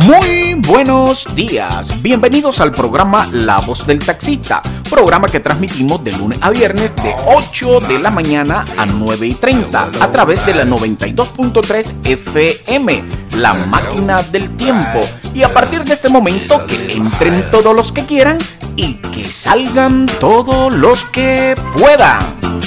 Muy buenos días, bienvenidos al programa La Voz del Taxista, programa que transmitimos de lunes a viernes de 8 de la mañana a 9:30 a través de la 92.3 FM, La Máquina del Tiempo. Y a partir de este momento que entren todos los que quieran y que salgan todos los que puedan.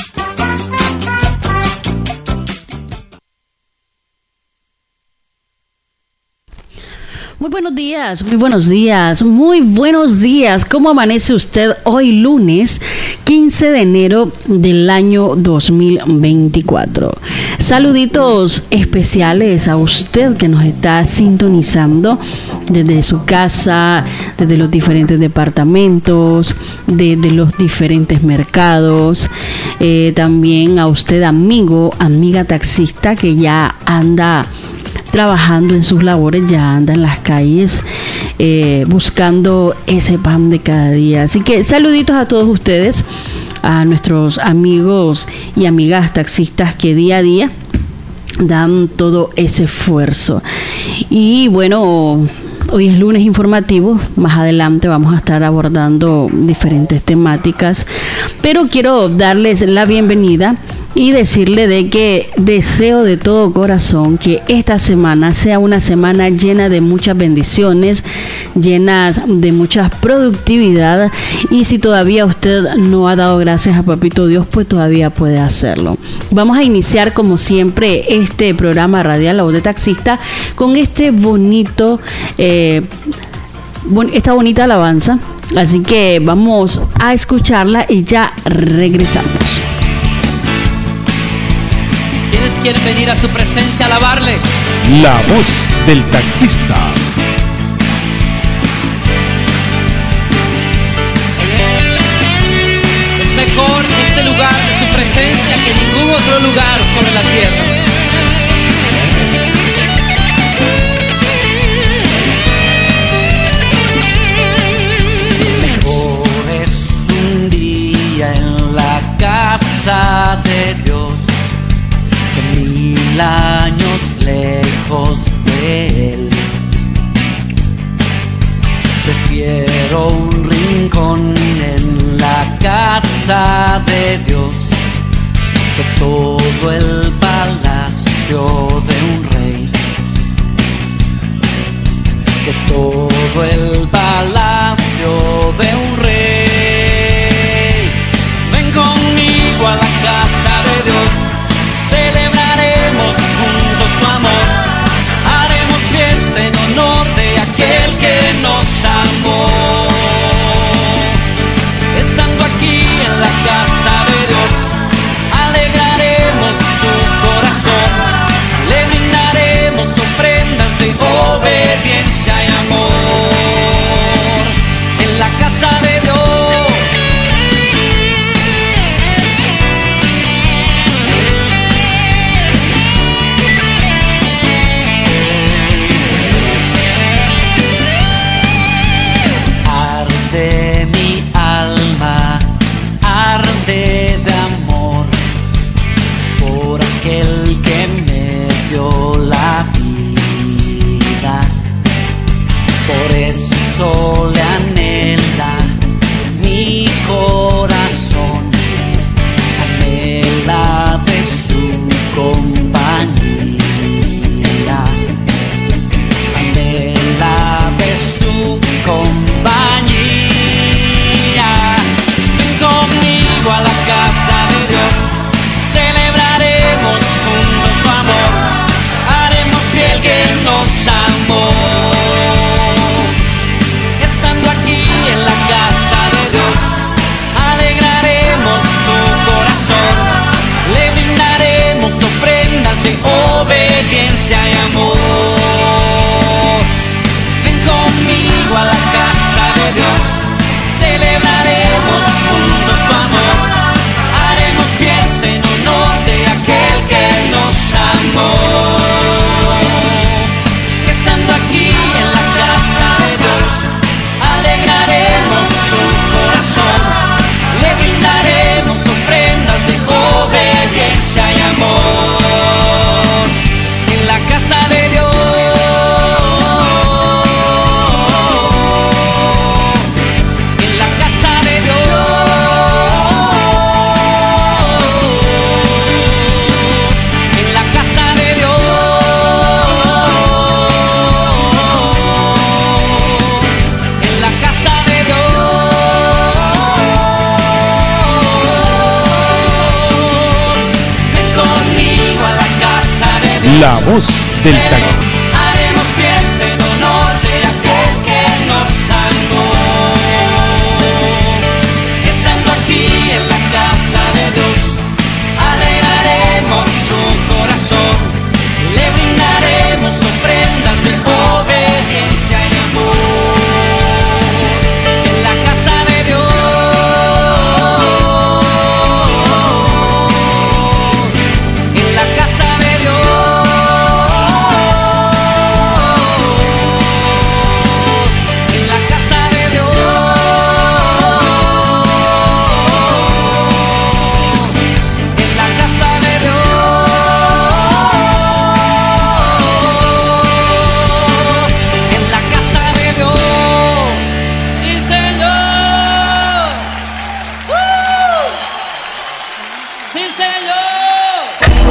Muy buenos días, muy buenos días, muy buenos días. ¿Cómo amanece usted hoy lunes 15 de enero del año 2024? Saluditos especiales a usted que nos está sintonizando desde su casa, desde los diferentes departamentos, desde los diferentes mercados. También a usted, amigo, amiga taxista que ya anda trabajando en sus labores, ya anda en las calles buscando ese pan de cada día. Así que saluditos a todos ustedes, a nuestros amigos y amigas taxistas que día a día dan todo ese esfuerzo. Y bueno, hoy es lunes informativo, más adelante vamos a estar abordando diferentes temáticas, pero quiero darles la bienvenida y decirle de que deseo de todo corazón que esta semana sea una semana llena de muchas bendiciones, llenas de mucha productividad, y si todavía usted no ha dado gracias a Papito Dios, pues todavía puede hacerlo. Vamos a iniciar como siempre este programa radial La Voz de Taxista con este bonito esta bonita alabanza, así que vamos a escucharla y ya regresamos. ¿Quiénes quieren venir a su presencia a alabarle? La Voz del Taxista. Es mejor este lugar de su presencia que ningún otro lugar sobre la tierra. Mejor es un día en la casa de Dios que 1000 años lejos de Él. Prefiero un rincón en la casa de Dios que todo el palacio de un rey, que todo el palacio de un rey. Ven conmigo a la casa de Dios, celebraremos juntos su amor, haremos fiesta en honor de aquel que nos amó. Estando aquí en la casa de Dios, alegraremos su corazón, le brindaremos ofrendas de obediencia y amor. En la casa de Dios, La voz del taxista. Haremos fiesta en honor de aquel que nos salvó. Estando aquí en la casa de Dios, alegraremos su corazón. Le brindaremos ofrendas de obediencia y amor. En la casa de Dios, en la casa de Dios, en la casa de Dios, en la casa de Dios, en la casa de Dios. Sí, Señor. Sí, Señor.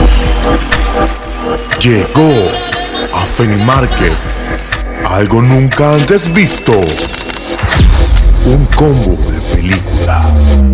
Llegó a Fenimarket algo nunca antes visto. Un combo de película.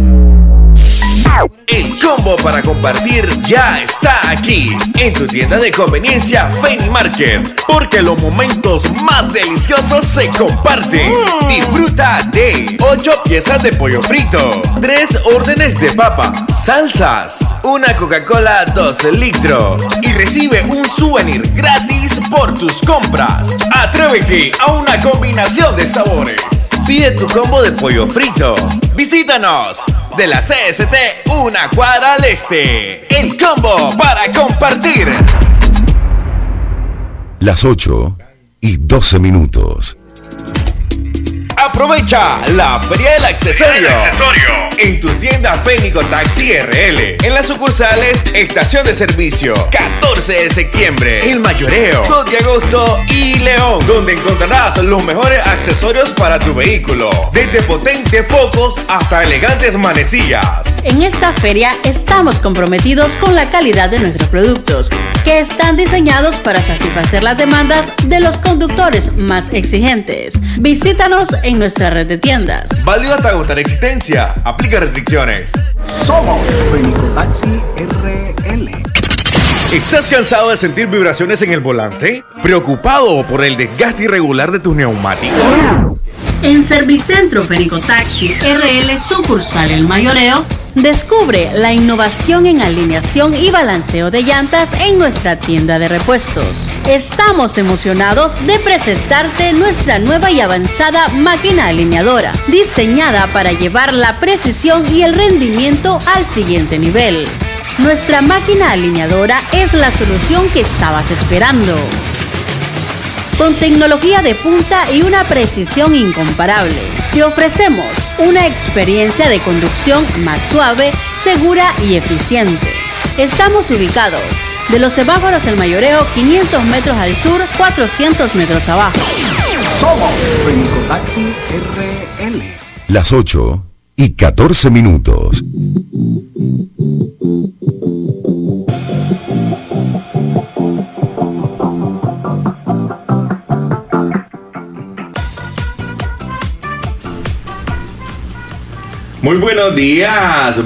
El combo para compartir ya está aquí en tu tienda de conveniencia Fenimarket, porque los momentos más deliciosos se comparten. Disfruta de 8 piezas de pollo frito, 3 órdenes de papa, salsas, una Coca-Cola 2 litros y recibe un souvenir gratis por tus compras. Atrévete a una combinación de sabores. Pide tu combo de pollo frito. Visítanos de la CST una cuadra al este. El combo para compartir. Las 8:12. Aprovecha la Feria del Accesorio en tu tienda Fénico Taxi RL, en las sucursales Estación de Servicio, 14 de septiembre, El Mayoreo, 2 de agosto y León, donde encontrarás los mejores accesorios para tu vehículo, desde potentes focos hasta elegantes manecillas. En esta feria estamos comprometidos con la calidad de nuestros productos, que están diseñados para satisfacer las demandas de los conductores más exigentes. Visítanos en nuestra red de tiendas. Válido hasta agotar existencia. Aplica restricciones. Somos Fénico Taxi RL. ¿Estás cansado de sentir vibraciones en el volante? ¿Preocupado por el desgaste irregular de tus neumáticos? En Servicentro Fénico Taxi RL sucursal El Mayoreo, descubre la innovación en alineación y balanceo de llantas en nuestra tienda de repuestos. Estamos emocionados de presentarte nuestra nueva y avanzada máquina alineadora, diseñada para llevar la precisión y el rendimiento al siguiente nivel. Nuestra máquina alineadora es la solución que estabas esperando. Con tecnología de punta y una precisión incomparable, te ofrecemos una experiencia de conducción más suave, segura y eficiente. Estamos ubicados de los semáforos El Mayoreo, 500 metros al sur, 400 metros abajo. Somos Fénico Taxi RL. Las 8:14. Muy buenos días,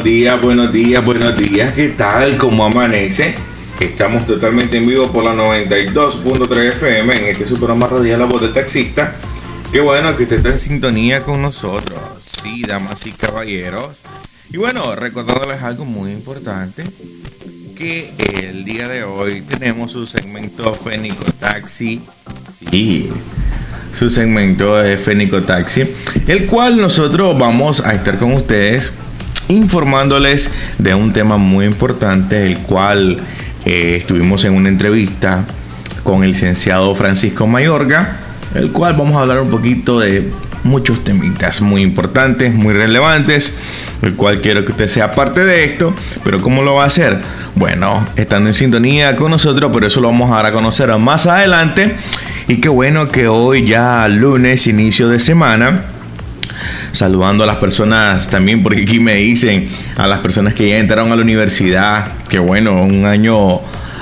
¿qué tal? ¿Cómo amanece? Estamos totalmente en vivo por la 92.3 FM en este su programa radial La Voz del Taxista. Qué bueno que usted está en sintonía con nosotros, sí, damas y caballeros. Y bueno, recordándoles algo muy importante, que el día de hoy tenemos su segmento Fénico Taxi, sí, su segmento de Fénico Taxi, el cual nosotros vamos a estar con ustedes informándoles de un tema muy importante, el cual estuvimos en una entrevista con el licenciado Francisco Mayorga, el cual vamos a hablar un poquito de muchos temitas muy importantes, muy relevantes, el cual quiero que usted sea parte de esto. Pero ¿cómo lo va a hacer? Bueno, estando en sintonía con nosotros, pero eso lo vamos a dar a conocer más adelante. Y qué bueno que hoy ya lunes, inicio de semana, saludando a las personas también, porque aquí me dicen a las personas que ya entraron a la universidad, que bueno, un año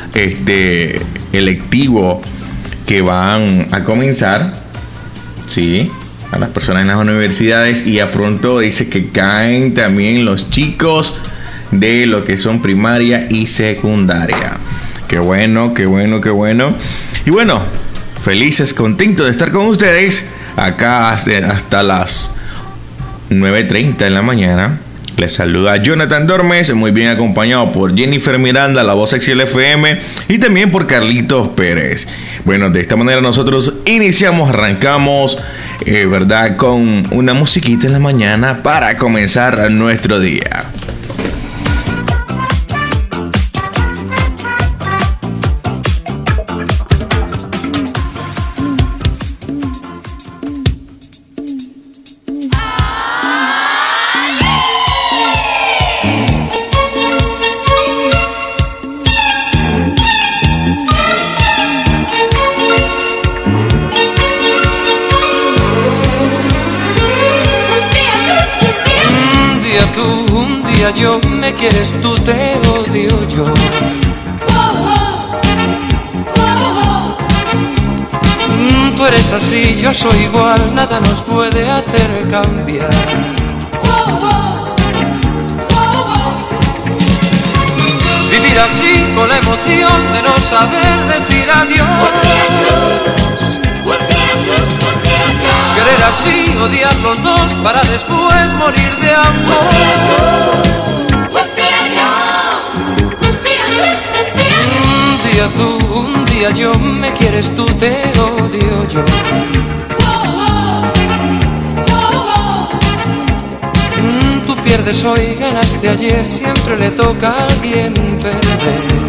electivo que van a comenzar, sí, a las personas en las universidades, y a pronto dice que caen también los chicos de lo que son primaria y secundaria. Qué bueno, qué bueno, qué bueno. Y bueno, felices, contentos de estar con ustedes acá hasta las 9:30 de la mañana. Les saluda Jonathan Dormes, muy bien acompañado por Jennifer Miranda, la voz sexy del FM, y también por Carlitos Pérez. Bueno, de esta manera nosotros arrancamos, ¿verdad? Con una musiquita en la mañana para comenzar nuestro día. Yo me quieres, tú te odio yo. Tú eres así, yo soy igual, nada nos puede hacer cambiar. Vivir así con la emoción de no saber decir adiós. Querer así, odiar los dos para después morir de amor. Un día tú, un día yo, me quieres, tú te odio yo. Tú pierdes hoy, ganaste ayer, siempre le toca a alguien perder.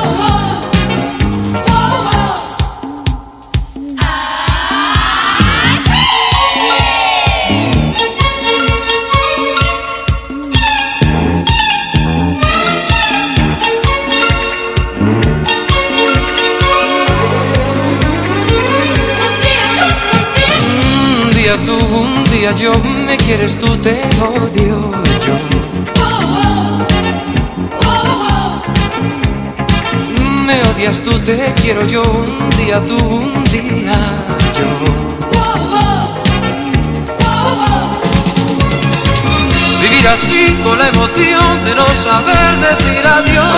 Un día yo, me quieres, tú te odio yo. Me odias, tú te quiero yo. Un día tú, un día yo. Vivir así con la emoción de no saber decir adiós.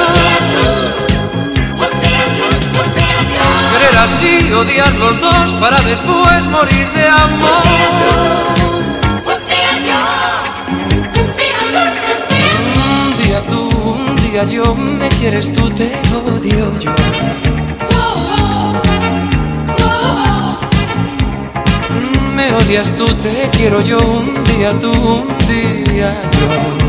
Querer así, odiar los dos para después morir de amor. Un día tú, un día yo, me quieres, tú te odio yo. Me odias, tú te quiero yo. Un día tú, un día yo.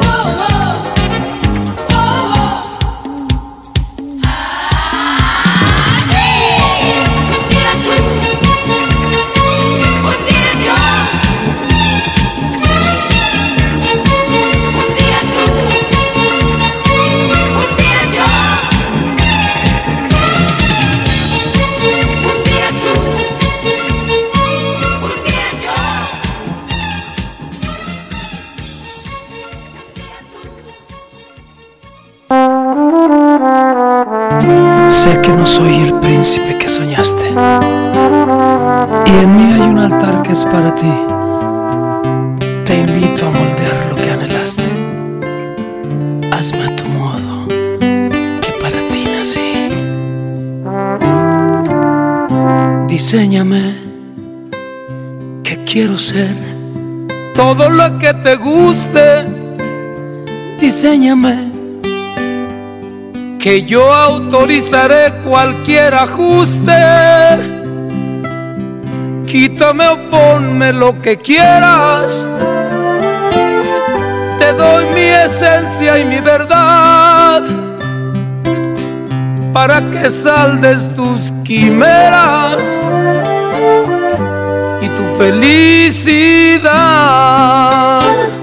Sé que no soy el príncipe que soñaste, y en mí hay un altar que es para ti. Te invito a moldear lo que anhelaste. Hazme a tu modo, que para ti nací. Diséñame, que quiero ser todo lo que te guste. Diséñame, que yo autorizaré cualquier ajuste. Quítame o ponme lo que quieras. Te doy mi esencia y mi verdad, para que saldes tus quimeras y tu felicidad.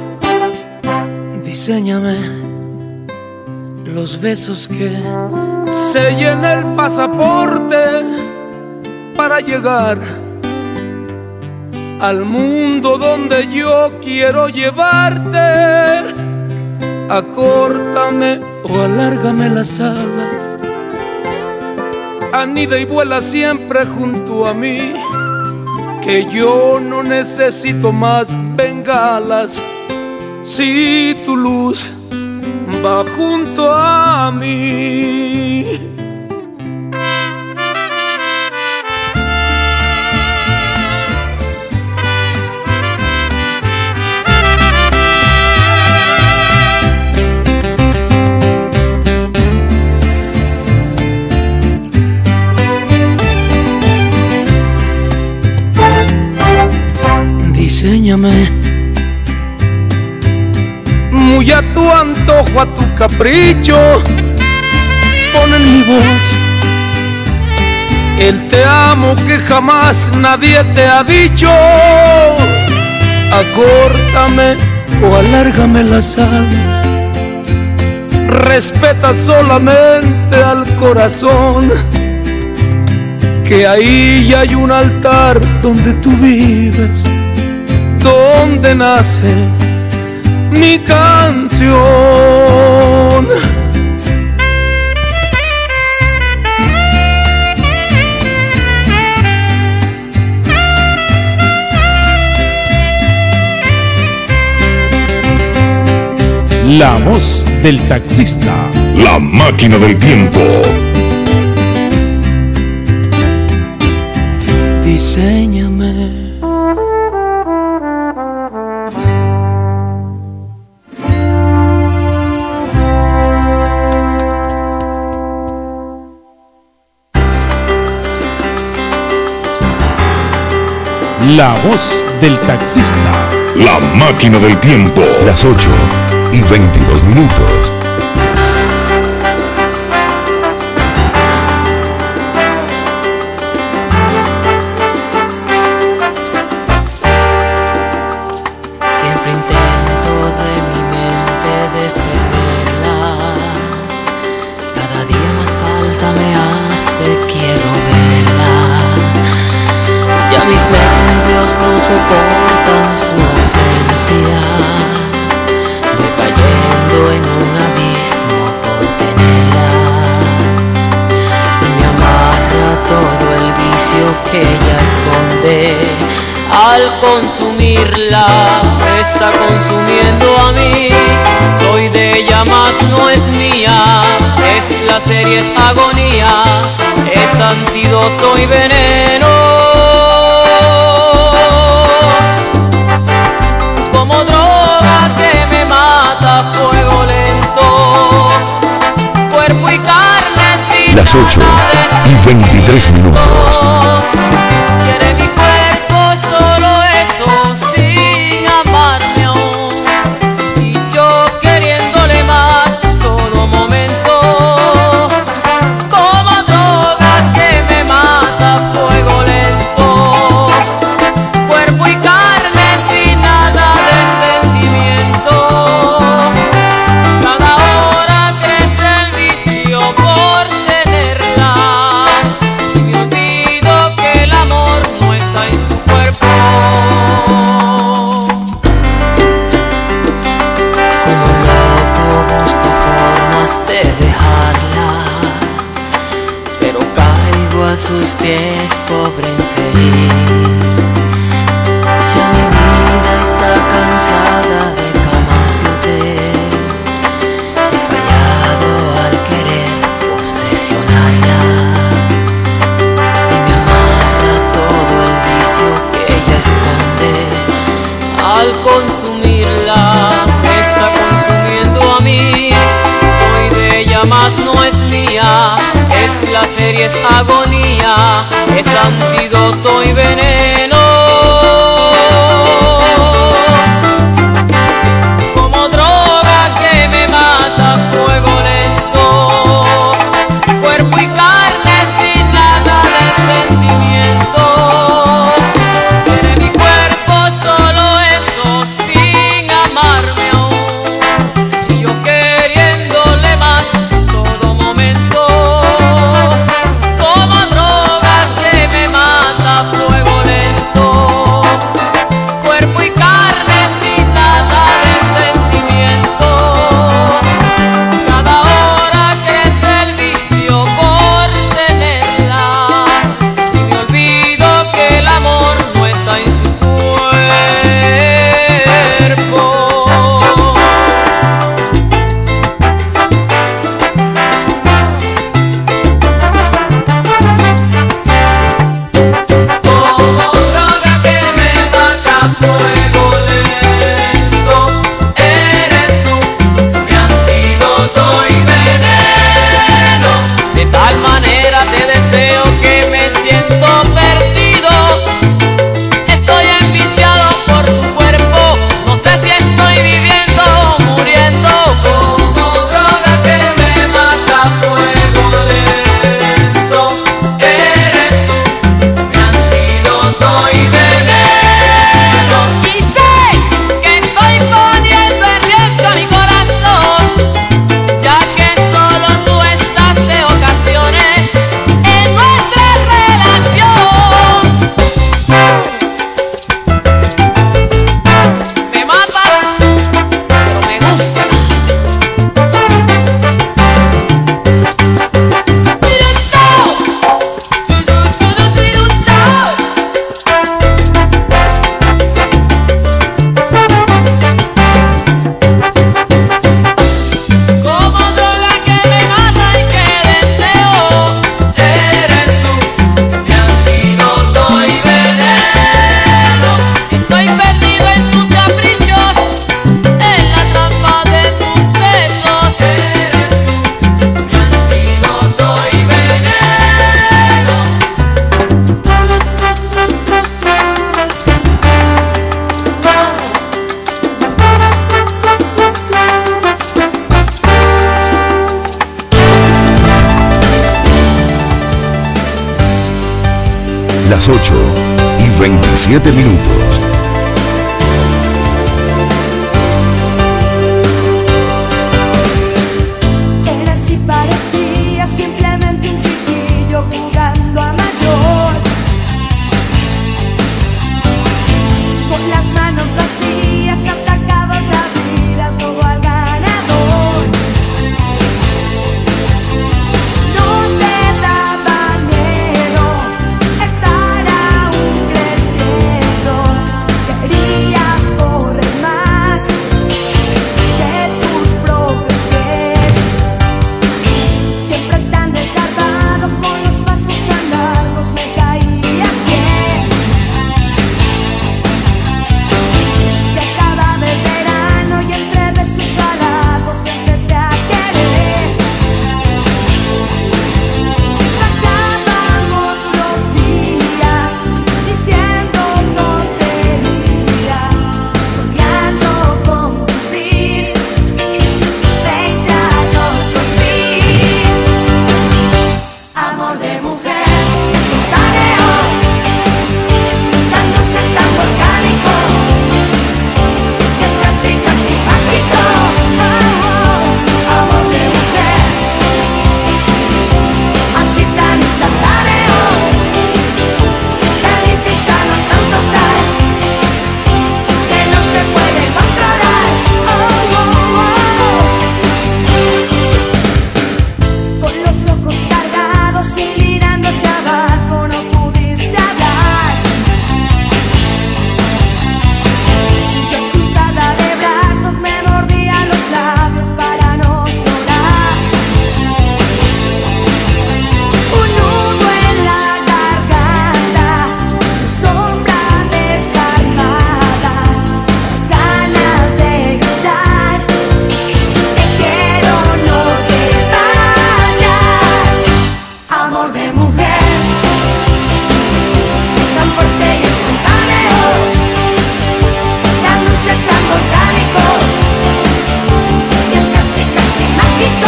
Diséñame los besos que sellen el pasaporte para llegar al mundo donde yo quiero llevarte. Acórtame o alárgame las alas, anida y vuela siempre junto a mí, que yo no necesito más bengalas si tu luz va junto a mí. Diseñame muy a tu antojo, a tu capricho. Pon en mi voz el te amo que jamás nadie te ha dicho. Acórtame o alárgame las alas, respeta solamente al corazón, que ahí ya hay un altar donde tú vives, donde nace mi canción. La voz del taxista. La máquina del tiempo. Diséñame. La voz del taxista. La máquina del tiempo. Las 8:22. Siempre intento de mi mente desprenderla. Cada día más falta me hace, quiero verla. Ya mis nervios no soportan su ausencia. Voy cayendo en un abismo por tenerla. Y me amarra todo el vicio que ella esconde. Al consumirla, me está consumiendo a mí. Soy de ella, más no es mía. Es placer y es agonía. Es antídoto y veneno. Como droga que me mata a fuego lento. Cuerpo y carne sin Las 8:23. Quiere mi cuerpo, solo eso, sin amarme aún. Y yo queriéndole más todo momento. Como droga que me mata a fuego lento. Cuerpo y carne sin nada de sentimiento. Cada hora crece el vicio por tenerla. Y me olvido que el amor no está en su cuerpo. Como loco busco formas de dejarla, pero caigo a sus pies, pobre infeliz. Ya mi vida está cansada de camas de hotel. He fallado al querer posesionarla. Y me amarra todo el vicio que ella esconde. Al consumirla, me está consumiendo a mí. Soy de ella, más no es mía. Es placer y es agonía. Es antídoto y veneno. Como droga que me mata a fuego lento. Cuerpo y carne sin nada de sentimiento. Quiere mi cuerpo, solo eso, sin amarme aún. Y yo queriéndole más todo momento. Como droga que me mata Las 8:27. Eras y parecías simplemente un chiquillo jugando a mayor, con las manos vacías, atacados la vida, todo al ganador. No te daba miedo estar aún creciendo, querías correr más que tus propios pies, siempre tan desgarbado con los pasos tan largos, me caías bien. Se acababa el verano y entre besos halagos te empecé a querer. Pasábamos los días diciendo tonterías, soñando con cumplir 20 años por fin. Amor de mujer, espontáneo, tan dulce, tan volcánico, que es casi, casi mágico. Amor de mujer, así tan instantáneo, tan limpio y sano, tan total, que no se puede controlar. Con los ojos cargados y mirando hacia abajo no pudiste hablar. Yo cruzada de brazos me mordía los labios para no llorar. Un nudo en la garganta, sombra desarmada, las ganas de gritar, te quiero, no te vayas. Amor de mujer, tan fuerte y espontáneo, tan dulce, tan volcánico, y es casi, casi mágico.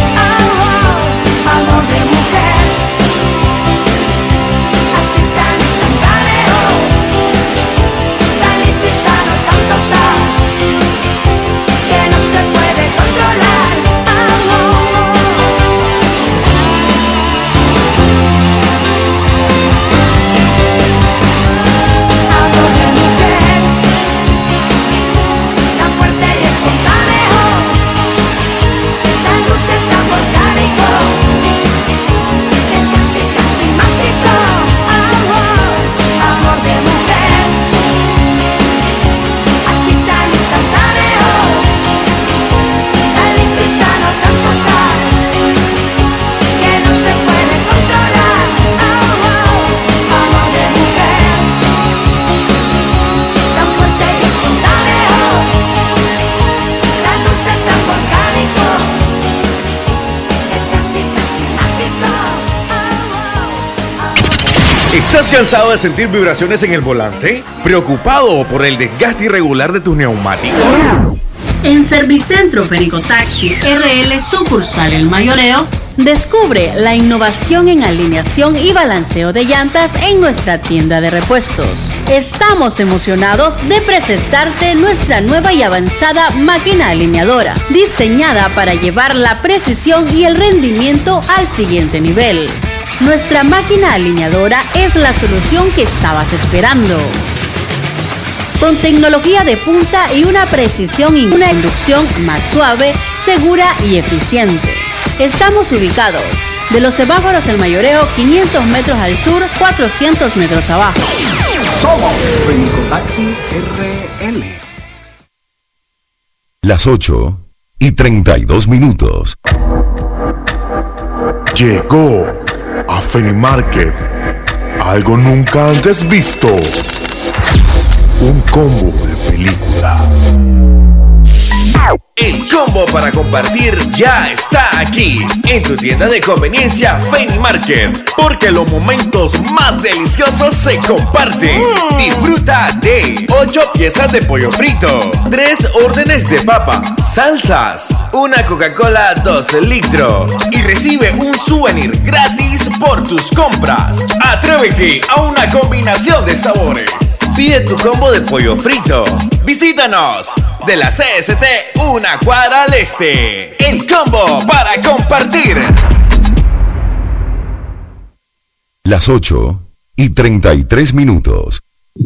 Amor de mujer, así tan instantáneo, tan limpio y sano, tan total, que no se puede controlar. Amor de mujer, tan fuerte y espontáneo, tan dulce, tan volcánico, es casi, casi mágico. Amor de mujer, así tan instantáneo, tan limpio y sano, tan total, que no se puede controlar. Amor de mujer, tan fuerte y espontáneo, tan dulce, tan volcánico, es casi, casi mágico. ¿Estás cansado de sentir vibraciones en el volante? ¿Preocupado por el desgaste irregular de tus neumáticos? En Servicentro Fénico Taxi RL sucursal El Mayoreo, descubre la innovación en alineación y balanceo de llantas en nuestra tienda de repuestos. Estamos emocionados de presentarte nuestra nueva y avanzada máquina alineadora, diseñada para llevar la precisión y el rendimiento al siguiente nivel. Nuestra máquina alineadora es la solución que estabas esperando. Con tecnología de punta y una precisión y una inducción más suave, segura y eficiente. Estamos ubicados de los semáforos El Mayoreo, 500 metros al sur, 400 metros abajo. Somos Fénico Taxi RL. Las 8:32. Llegó a Fenimarket algo nunca antes visto. Un combo de película. El combo para compartir ya está aquí en tu tienda de conveniencia Feni Market, porque los momentos más deliciosos se comparten. Disfruta de 8 piezas de pollo frito, 3 órdenes de papa, salsas, una Coca-Cola 2 litros y recibe un souvenir gratis por tus compras. Atrévete a una combinación de sabores. Pide tu combo de pollo frito. Visítanos de la CST una cuadra al este. El combo para compartir. Las 8:33.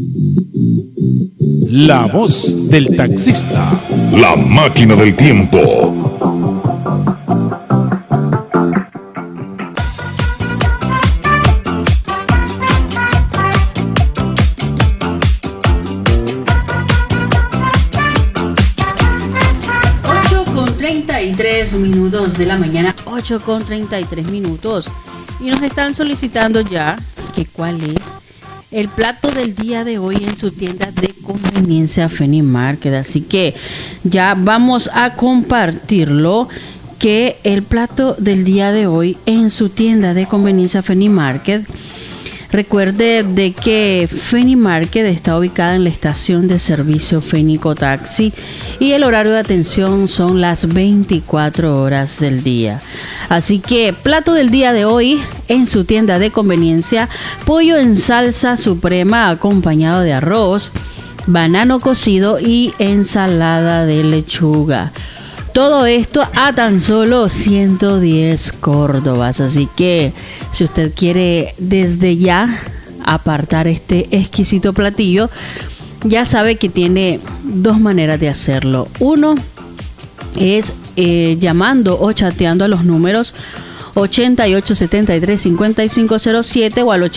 La voz del taxista. La máquina del tiempo. Minutos de la mañana, 8:33. Y nos están solicitando ya que cuál es el plato del día de hoy en su tienda de conveniencia Feni Market. Así que ya vamos a compartirlo, que el plato del día de hoy en su tienda de conveniencia Feni Market. Recuerde de que Feni Market está ubicada en la estación de servicio Fenico Taxi y el horario de atención son las 24 horas del día. Así que plato del día de hoy en su tienda de conveniencia: pollo en salsa suprema acompañado de arroz, banano cocido y ensalada de lechuga. Todo esto a tan solo 110 córdobas. Así que si usted quiere desde ya apartar este exquisito platillo, ya sabe que tiene dos maneras de hacerlo. Uno es llamando o chateando a los números 8873-5507 o al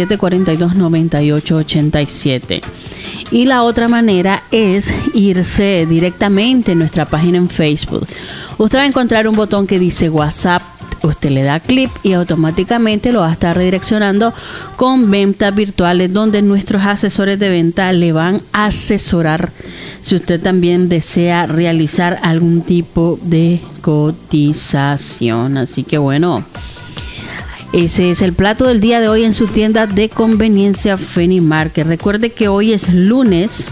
8742-9887. Y la otra manera es irse directamente a nuestra página en Facebook. Usted va a encontrar un botón que dice WhatsApp. Usted le da clic y automáticamente lo va a estar redireccionando con ventas virtuales, donde nuestros asesores de venta le van a asesorar si usted también desea realizar algún tipo de cotización. Así que bueno, ese es el plato del día de hoy en su tienda de conveniencia Feni Market. Recuerde que hoy es lunes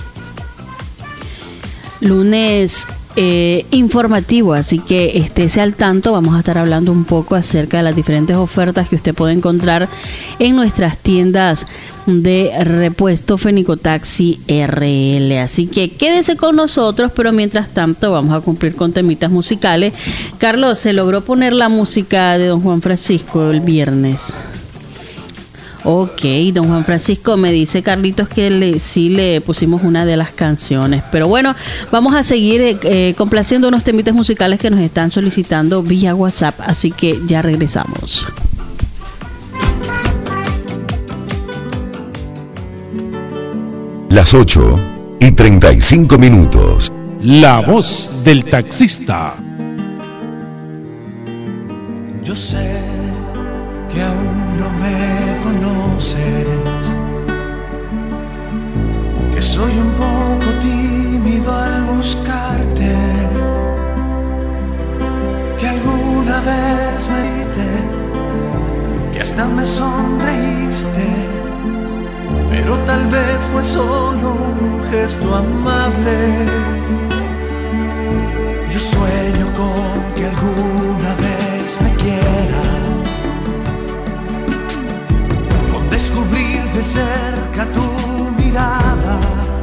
informativo, así que estése al tanto. Vamos a estar hablando un poco acerca de las diferentes ofertas que usted puede encontrar en nuestras tiendas de repuesto Fenico Taxi RL. Así que quédese con nosotros, pero mientras tanto vamos a cumplir con temitas musicales. Carlos, ¿se logró poner la música de Don Juan Francisco el viernes? Ok, Don Juan Francisco, me dice Carlitos que sí le pusimos una de las canciones. Pero bueno, vamos a seguir complaciendo unos temitas musicales que nos están solicitando vía WhatsApp. Así que ya regresamos. Las 8:35. La voz del taxista. Yo sé que aún no me conoces, que soy un poco tímido al buscarte, que alguna vez me dijiste que hasta me sonreíste, pero tal vez fue solo un gesto amable. Yo sueño con que alguna vez me quieras, con descubrir de cerca tu mirada,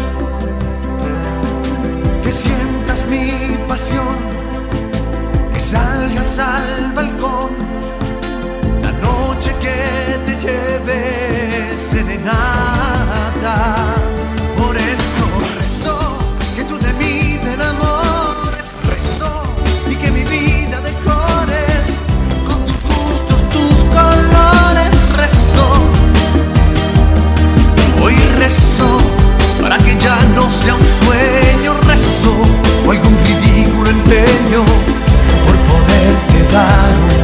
que sientas mi pasión, que salgas al balcón la noche que te lleve serenata. Por eso rezo que tú de mí te enamores, rezo y que mi vida decores con tus gustos, tus colores. Rezo, hoy rezo para que ya no sea un sueño. Rezo o algún ridículo empeño por poderte dar un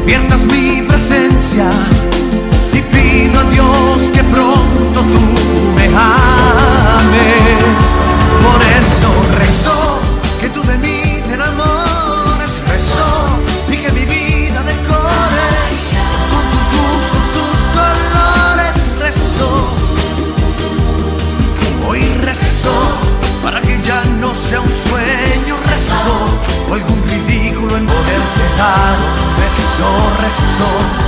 pierdas mi presencia y pido a Dios que pronto tú me ames. Por eso rezo que tú de mí te enamores, rezo y que mi vida decores con tus gustos, tus colores, rezo. Hoy rezo para que ya no sea un sueño, rezo o algún ridículo en poderte dar un beso, rezo.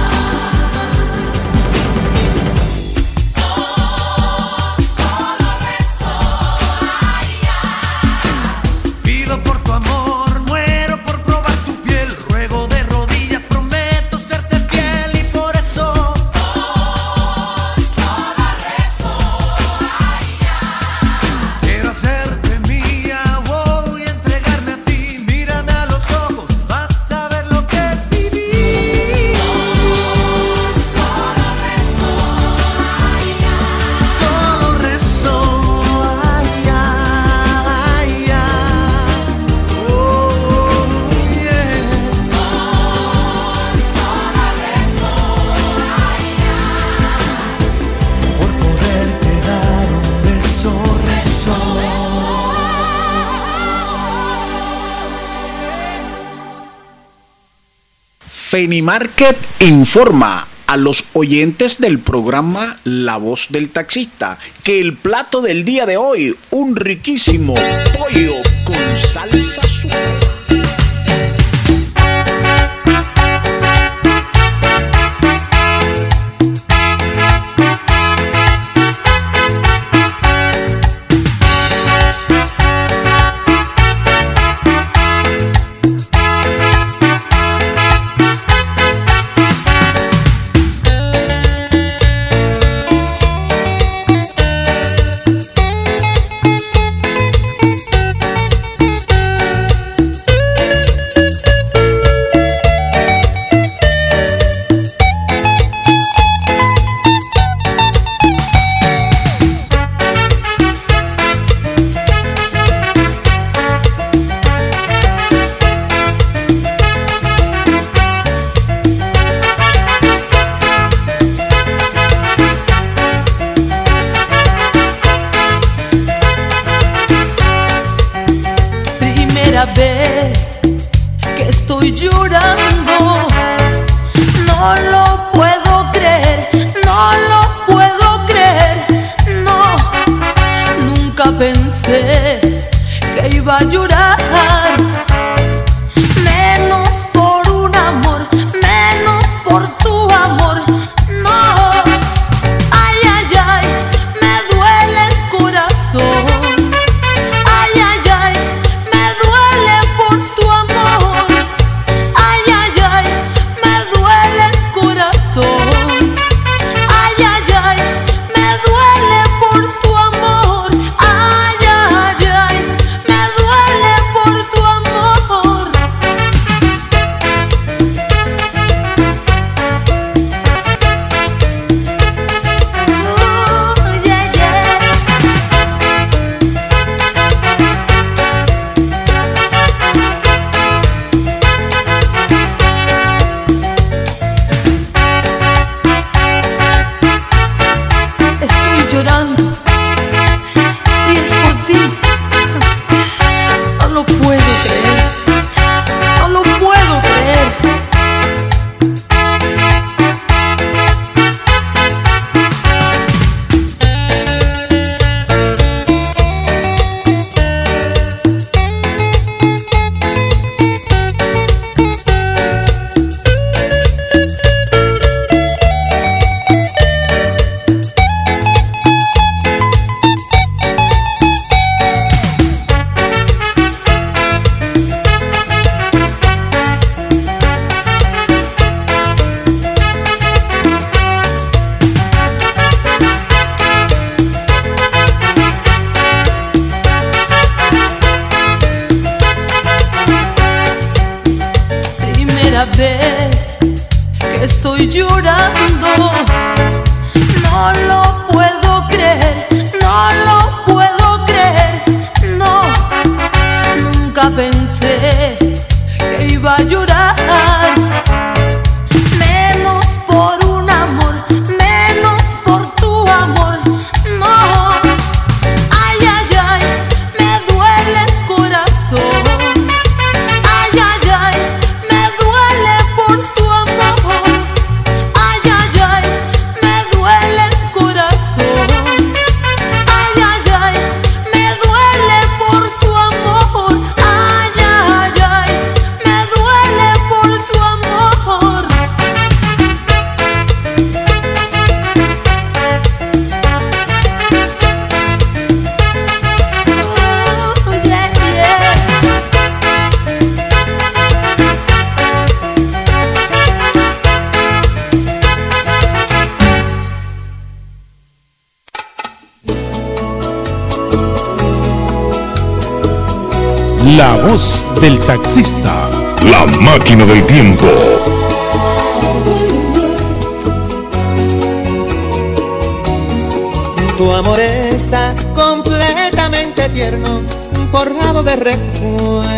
Fenimarket informa a los oyentes del programa La Voz del Taxista que el plato del día de hoy, un riquísimo pollo con salsa suprema. Vez que estoy llorando, no lo puedo creer, no lo puedo creer, no, nunca pensé que iba a llorar, menos por un amor, menos por tu amor, no, ay, ay, ay, me duele el corazón. Vez que estoy llorando, no lo puedo creer, no lo puedo creer, no, nunca pensé que iba a llorar, ay, ay, me duele por tu amor. Ay, ay, ay, me duele el corazón. Ay, ay, ay, me duele por tu amor. Ay, ay, ay, me duele por tu amor. Yeah, yeah. La voz del taxista. La máquina del tiempo. Tu amor está completamente tierno, forjado de recuerdos.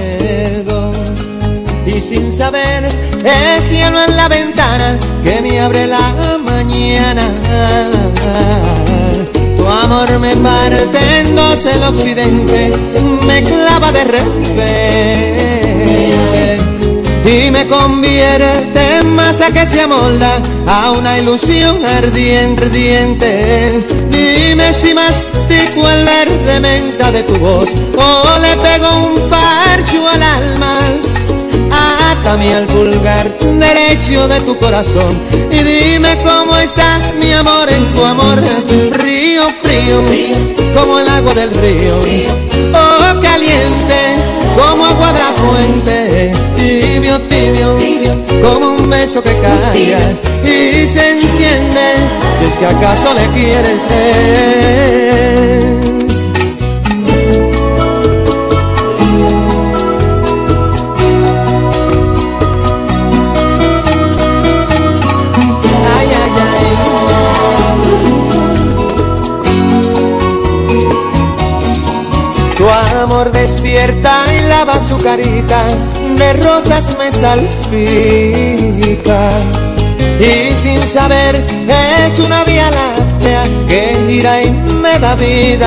Y sin saber, es cielo en la ventana que me abre la mañana. Tu amor me parte en dos el occidente, me clava de repente y me convierte en masa que se amolda a una ilusión ardiente, ardiente. Dime si mastico el verde menta de tu voz o le pego un parcho al alma. Atame al pulgar derecho de tu corazón y dime cómo está mi amor en tu amor. Río frío como el agua del río, oh caliente como agua de la fuente. Tibio, tibio, como un beso que cae y se enciende, si es que acaso le quieres. Ay, ay, ay. Tu amor despierta y lava su carita, de rosas me salpica. Y sin saber es una vía láctea que gira y me da vida.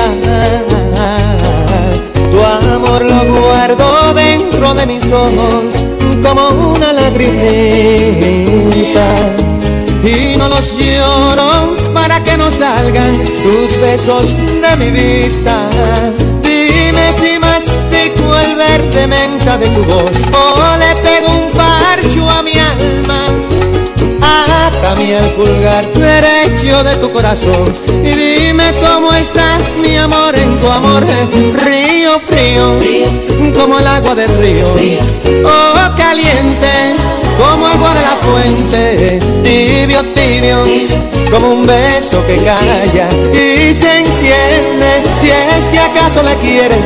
Tu amor lo guardo dentro de mis ojos como una lagrimita y no los lloro para que no salgan tus besos de mi vista. Dime si mastico el verde menta de tu voz o le pego un parcho a mi alma. Atame al pulgar derecho de tu corazón y dime cómo está mi amor en tu amor. Río frío como el agua del río, oh caliente como agua de la fuente. Tibio, tibio como un beso que calla y se enciende, si es que acaso la quieres.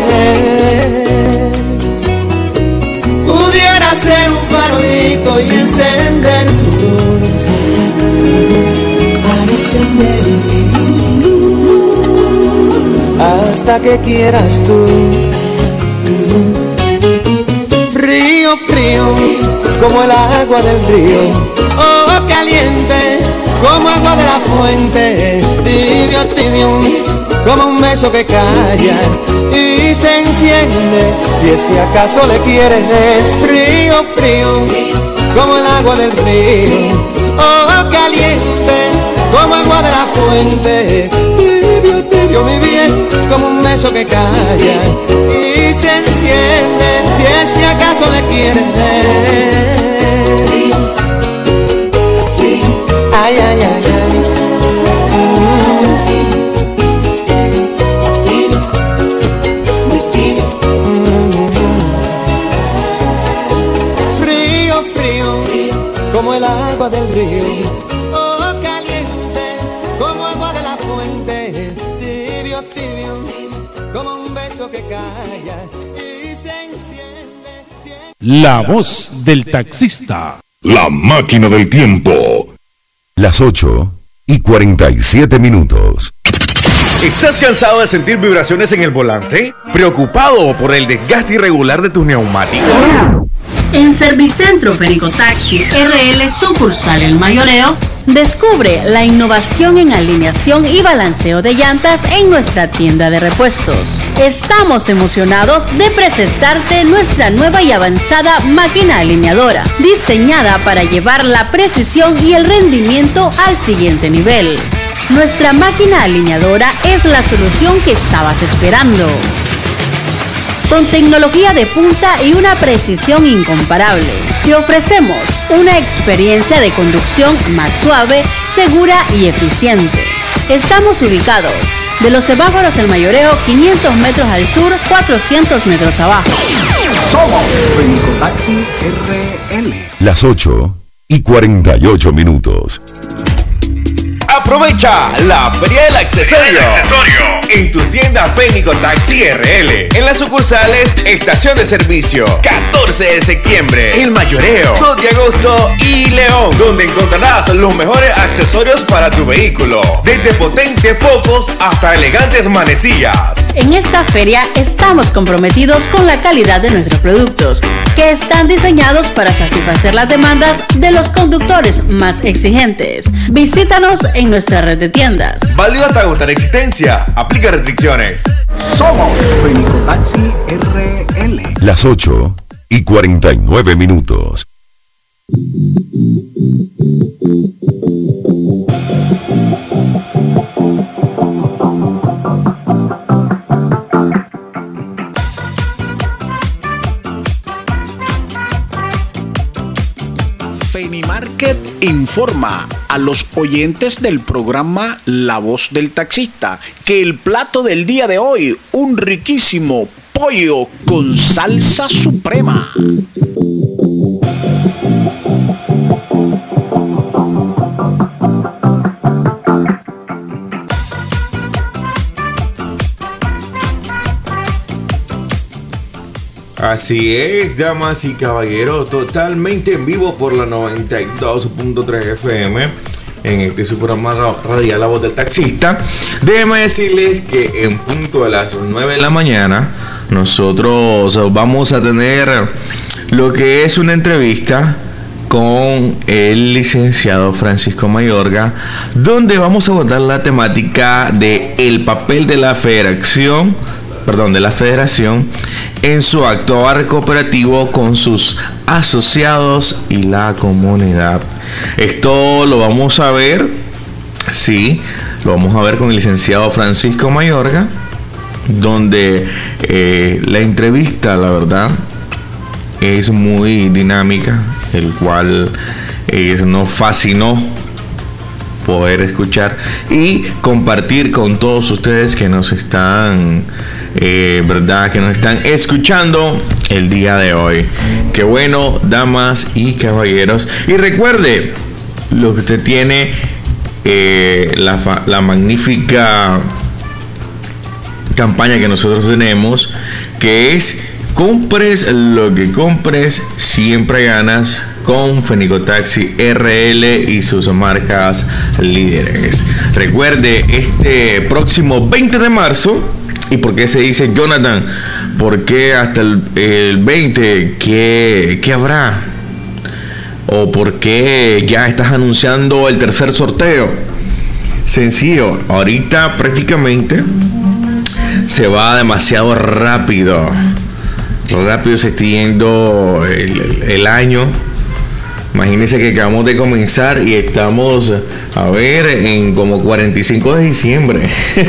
Pudiera ser un farolito y encender tu luz, para encender mi luz hasta que quieras tú. Frío, frío como el agua del río, oh caliente como agua de la fuente. Tibio, tibio como un beso que calla y se enciende, si es que acaso le quieres. Frío, frío como el agua del río, oh caliente como agua de la fuente. Tibio, tibio mi bien como un beso que calla y se enciende, si es que acaso le quieres. Ay, ay, ay, ay. Frío, frío, como el agua del río, oh caliente, como agua de la fuente. Tibio, tibio, como un beso que calla y se enciende. La voz del taxista. La máquina del tiempo. Las 8:47. ¿Estás cansado de sentir vibraciones en el volante? ¿Preocupado por el desgaste irregular de tus neumáticos? En Servicentro Férico Taxi RL sucursal El Mayoreo, descubre la innovación en alineación y balanceo de llantas en nuestra tienda de repuestos. Estamos emocionados de presentarte nuestra nueva y avanzada máquina alineadora, diseñada para llevar la precisión y el rendimiento al siguiente nivel. Nuestra máquina alineadora es la solución que estabas esperando. Con tecnología de punta y una precisión incomparable, te ofrecemos una experiencia de conducción más suave, segura y eficiente. Estamos ubicados de los semáforos El Mayoreo, 500 metros al sur, 400 metros abajo. Somos Fenicotaxi RL. Las 8:48. Aprovecha la Feria del Accesorio en tu tienda Fénico Taxi RL, en las sucursales Estación de Servicio, 14 de septiembre, El Mayoreo, 2 de agosto y León, donde encontrarás los mejores accesorios para tu vehículo, desde potentes focos hasta elegantes manecillas. En esta feria estamos comprometidos con la calidad de nuestros productos, que están diseñados para satisfacer las demandas de los conductores más exigentes. Visítanos en nuestra red de tiendas. Válido hasta agotar existencia. Aplica restricciones. Somos Fenicotaxi RL. Las 8:49. Fenimarket informa a los oyentes del programa La Voz del Taxista que el plato del día de hoy, un riquísimo pollo con salsa suprema. Así es, damas y caballeros, totalmente en vivo por la 92.3 FM en este su programa radial La Voz del Taxista. Déjenme decirles que en punto de las 9 de la mañana nosotros vamos a tener lo que es una entrevista con el licenciado Francisco Mayorga, donde vamos a abordar la temática de el papel de la federación en su actuar cooperativo con sus asociados y la comunidad. Esto lo vamos a ver, sí, lo vamos a ver con el licenciado Francisco Mayorga, donde la entrevista, la verdad, es muy dinámica, el cual nos fascinó poder escuchar y compartir con todos ustedes que nos están verdad, que nos están escuchando el día de hoy. Qué bueno, damas y caballeros. Y recuerde lo que usted tiene, la magnífica campaña que nosotros tenemos, que es compres lo que compres, siempre ganas con Fenicotaxi RL y sus marcas líderes. Recuerde, este próximo 20 de marzo, ¿y por qué se dice Jonathan? ¿Por qué hasta el 20? ¿Qué habrá? ¿O por qué ya estás anunciando el tercer sorteo? Sencillo, ahorita prácticamente se va demasiado rápido. Rápido se está yendo el año. Imagínense que acabamos de comenzar y estamos, a ver, en como 45 de diciembre.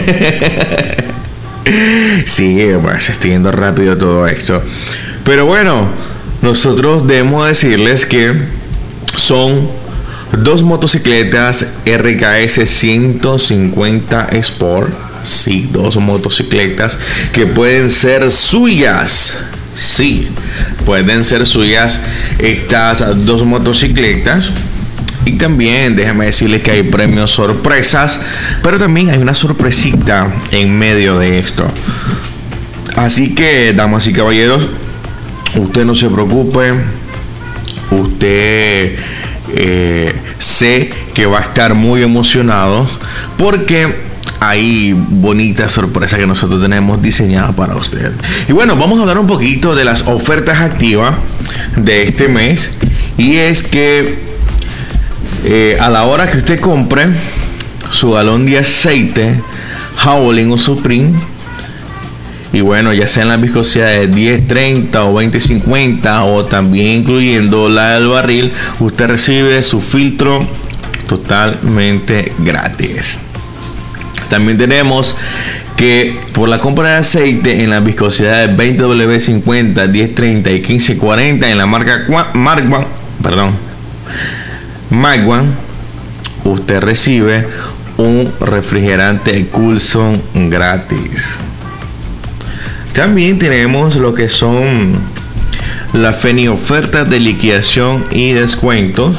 Sí, pues, se está yendo rápido todo esto. Pero bueno, nosotros debemos decirles que son 2 motocicletas RKS 150 Sport. Sí, 2 motocicletas que pueden ser suyas. Sí, pueden ser suyas estas 2 motocicletas. Y también déjame decirles que hay premios sorpresas, pero también hay una sorpresita en medio de esto. Así que, damas y caballeros, usted no se preocupe. Usted sé que va a estar muy emocionado porque hay bonitas sorpresas que nosotros tenemos diseñadas para usted. Y bueno, vamos a hablar un poquito de las ofertas activas de este mes. Y es que a la hora que usted compre su galón de aceite Howling o Supreme, Y bueno, ya sea en la viscosidad de 10-30 o 20-50 o también incluyendo la del barril, usted recibe su filtro totalmente gratis. También tenemos que por la compra de aceite en la viscosidad de 20W50, 1030 y 1540 en la marca Magwan, usted recibe un refrigerante Coulson gratis. También tenemos lo que son las Feni ofertas de liquidación y descuentos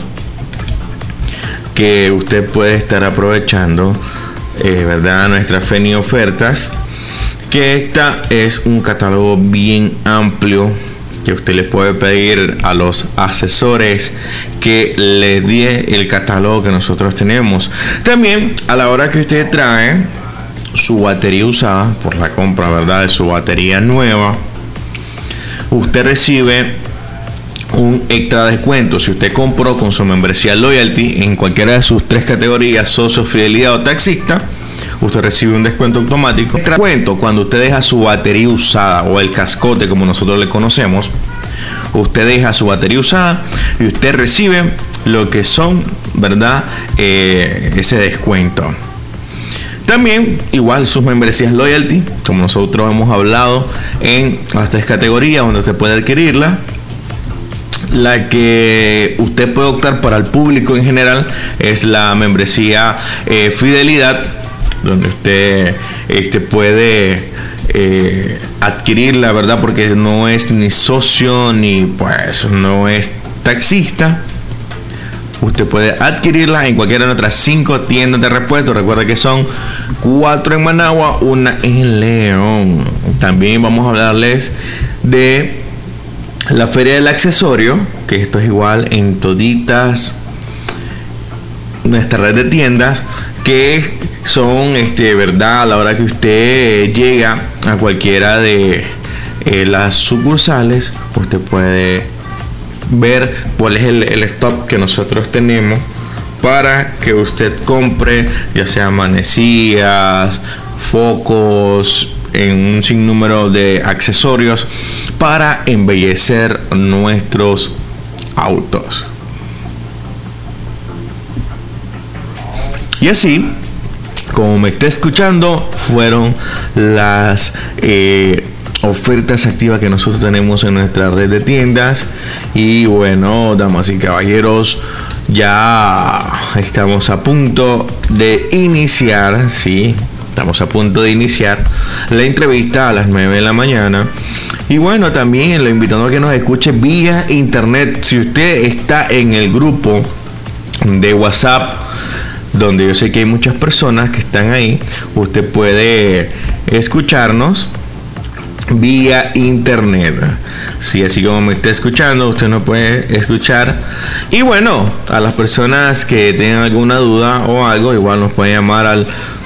que usted puede estar aprovechando, ¿verdad? Nuestras Feni ofertas, que esta es un catálogo bien amplio que usted le puede pedir a los asesores que le dé el catálogo que nosotros tenemos. También a la hora que usted trae su batería usada por la compra, ¿verdad?, de su batería nueva, usted recibe un extra descuento. Si usted compró con su membresía Loyalty en cualquiera de sus 3 categorías, socio, fidelidad o taxista, usted recibe un descuento automático. Descuento cuando usted deja su batería usada o el cascote, como nosotros le conocemos. Usted deja su batería usada y usted recibe lo que son, ¿verdad?, ese descuento. También igual sus membresías Loyalty, como nosotros hemos hablado, en las 3 categorías donde usted puede adquirirla. La que usted puede optar para el público en general es la membresía Fidelidad, donde usted puede adquirirla, ¿verdad?, porque no es ni socio ni pues no es taxista. Usted puede adquirirla en cualquiera de nuestras 5 tiendas de repuesto. Recuerda que son 4 en Managua, 1 en León. También vamos a hablarles de la Feria del Accesorio, que esto es igual en toditas nuestra red de tiendas, que son, ¿verdad?, a la hora que usted llega a cualquiera de las sucursales, usted puede ver cuál es el stock que nosotros tenemos para que usted compre, ya sea manecillas, focos, en un sinnúmero de accesorios para embellecer nuestros autos. Y así, como me está escuchando, fueron las ofertas activas que nosotros tenemos en nuestra red de tiendas. Y bueno, damas y caballeros, ya estamos a punto de iniciar, sí, estamos a punto de iniciar la entrevista a las 9 de la mañana. Y bueno, también lo invitamos a que nos escuche vía internet. Si usted está en el grupo de WhatsApp, donde yo sé que hay muchas personas que están ahí, usted puede escucharnos vía internet. Sí, así como me está escuchando, usted nos puede escuchar. Y bueno, a las personas que tengan alguna duda o algo, igual nos pueden llamar al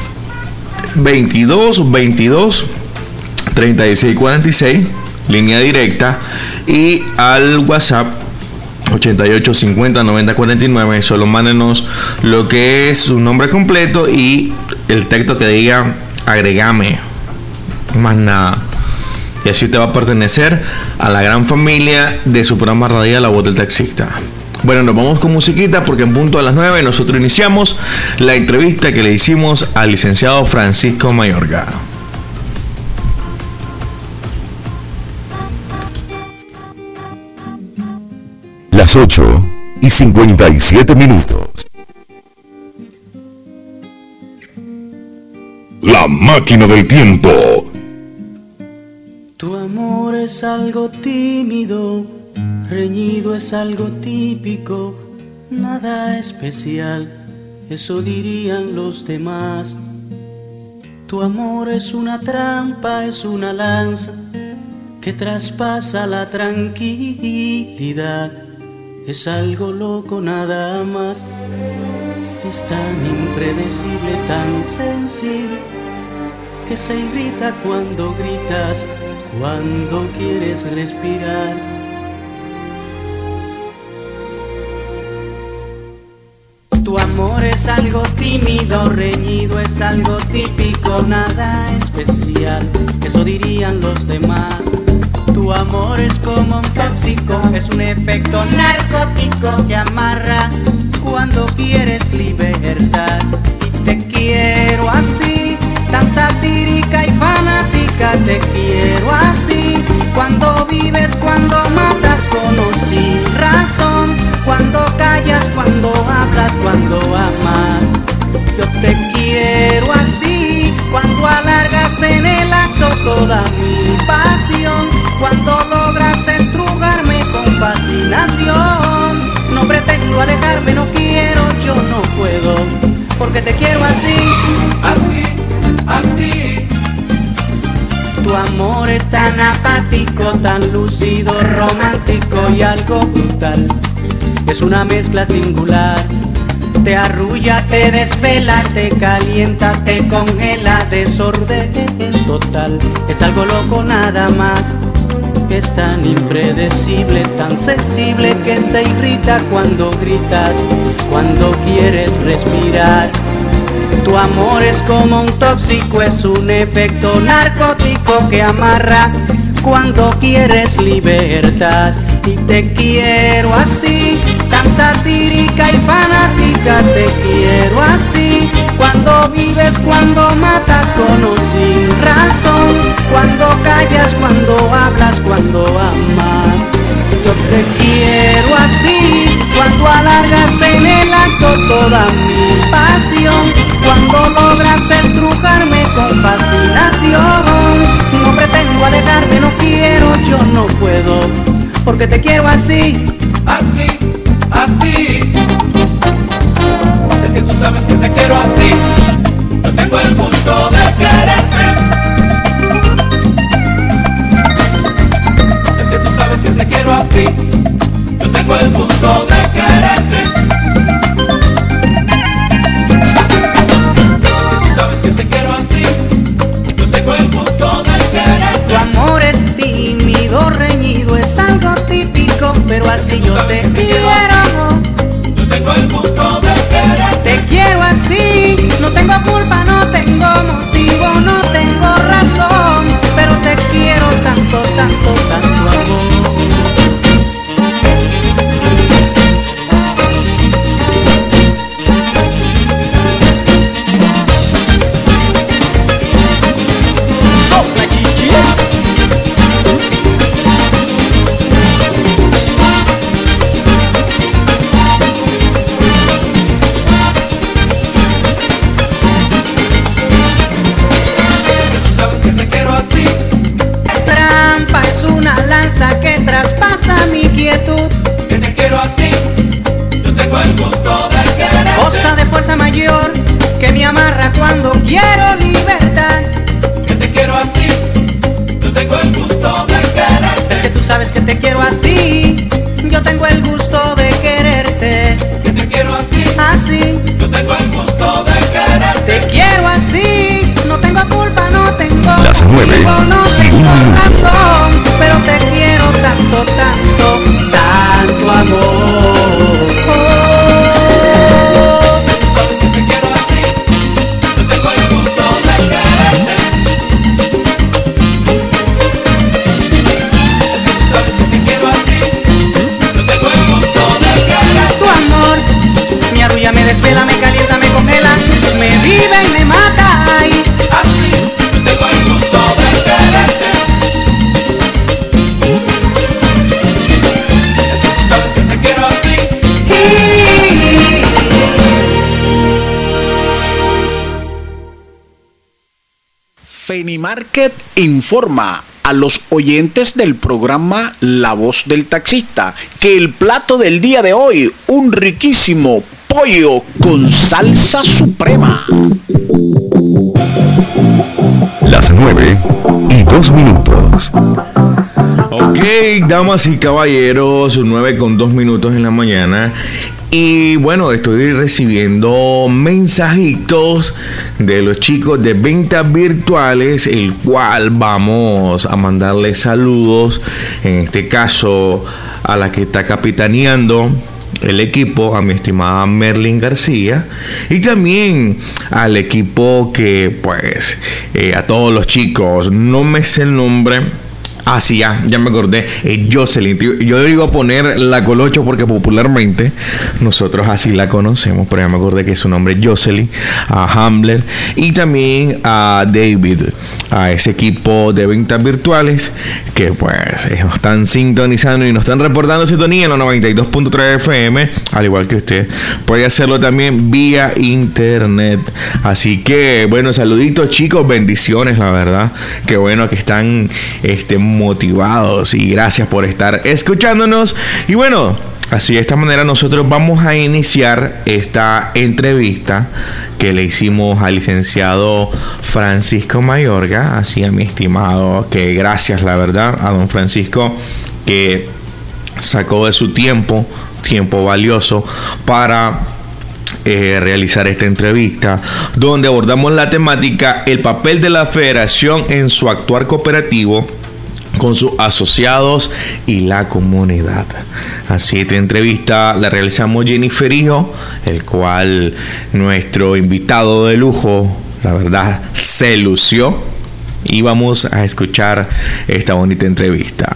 22 36 46, línea directa, y al WhatsApp 88 50 90 49. Solo mándenos lo que es su nombre completo y el texto que diga agregame, más nada. Y así usted va a pertenecer a la gran familia de su programa radial La Voz del Taxista. Bueno, nos vamos con musiquita porque en punto a las 9 nosotros iniciamos la entrevista que le hicimos al licenciado Francisco Mayorga. Las 8:57. La máquina del tiempo. Tu amor es algo tímido, reñido es algo típico, nada especial, eso dirían los demás. Tu amor es una trampa, es una lanza que traspasa la tranquilidad, es algo loco nada más, es tan impredecible, tan sensible, que se irrita cuando gritas, cuando quieres respirar. Tu amor es algo tímido, reñido, es algo típico, nada especial, eso dirían los demás. Tu amor es como un tóxico, es un efecto narcótico que amarra cuando quieres libertad. Y te quiero así, tan satírica y fanática, te quiero así. Cuando vives, cuando matas con o sin razón, cuando callas, cuando hablas, cuando amas. Yo te quiero así, cuando alargas en el acto toda mi pasión, cuando logras estrujarme con fascinación. No pretendo alejarme, no quiero, yo no puedo, porque te quiero así, así, así. Tu amor es tan apático, tan lúcido, romántico y algo brutal. Es una mezcla singular. Te arrulla, te desvela, te calienta, te congela, desorden total. Es algo loco nada más. Es tan impredecible, tan sensible que se irrita cuando gritas, cuando quieres respirar. Tu amor es como un tóxico, es un efecto narcótico que amarra cuando quieres libertad. Y te quiero así, tan satírica y fanática, te quiero así. Cuando vives, cuando matas con o sin razón, cuando callas, cuando hablas, cuando amas. Yo te quiero así, cuando alargas en el acto toda mi pasión, cuando logras estrujarme con fascinación. No pretendo alejarme, no quiero, yo no puedo, porque te quiero así, así, así. Es que tú sabes que te quiero así. Yo tengo el gusto de quererte. Es que tú sabes que te quiero así. Yo tengo el gusto de quererte. Es que tú sabes que te quiero así. Yo tengo el gusto de quererte. Tu amor es tímido, reñido, es algo típico, pero así yo te quiero. Yo tengo el gusto de querer. Te quiero así, no tengo culpa, no tengo motivo, no tengo razón, pero te quiero tanto, tanto, tanto amor. Sopla chichi. Que traspasa mi quietud. Que te quiero así, yo tengo el gusto de querer. Cosa de fuerza mayor que me amarra cuando quiero libertad. Que te quiero así, yo tengo el gusto de querer. Es que tú sabes que te quiero así, yo tengo el gusto de quererte. Que te quiero así, así, yo tengo el gusto de querer. Te quiero así, no tengo culpa, no tengo motivo, no tengo razón, pero te quiero tanto, tanto, tanto amor. Tú sabes que te quiero así, yo tengo el gusto de quererte. Tú sabes que te quiero así, yo tengo el gusto de querer. Tu amor me arrulla, me desvela, me calienta, me congela, me vive y me mata. Ay, así, yo tengo el gusto de quererte. Sabes que te quiero así. Fenimarket informa a los oyentes del programa La Voz del Taxista que el plato del día de hoy, un riquísimo pollo con salsa suprema. Las 9:02. Ok, damas y caballeros, 9:02 en la mañana. Y bueno, estoy recibiendo mensajitos de los chicos de ventas virtuales, el cual vamos a mandarles saludos, en este caso a la que está capitaneando el equipo, a mi estimada Merlin García, y también al equipo que, pues, a todos los chicos, no me sé el nombre. Ah, sí, ya me acordé. Jocelyn. Yo le iba a poner la Colocho porque popularmente nosotros así la conocemos, pero ya me acordé que su nombre es Jocelyn, a Hambler y también a David, a ese equipo de ventas virtuales que pues nos están sintonizando y nos están reportando sintonía en los 92.3 FM, al igual que usted puede hacerlo también vía internet. Así que bueno, saluditos chicos, bendiciones, la verdad, que bueno que están motivados y gracias por estar escuchándonos. Y bueno, así de esta manera nosotros vamos a iniciar esta entrevista que le hicimos al licenciado Francisco Mayorga, así a mi estimado, que gracias la verdad a don Francisco que sacó de su tiempo valioso para realizar esta entrevista, donde abordamos la temática el papel de la federación en su actuar cooperativo con sus asociados y la comunidad. Así esta entrevista la realizamos Jennifer Hijo, el cual nuestro invitado de lujo, la verdad, se lució, y vamos a escuchar esta bonita entrevista.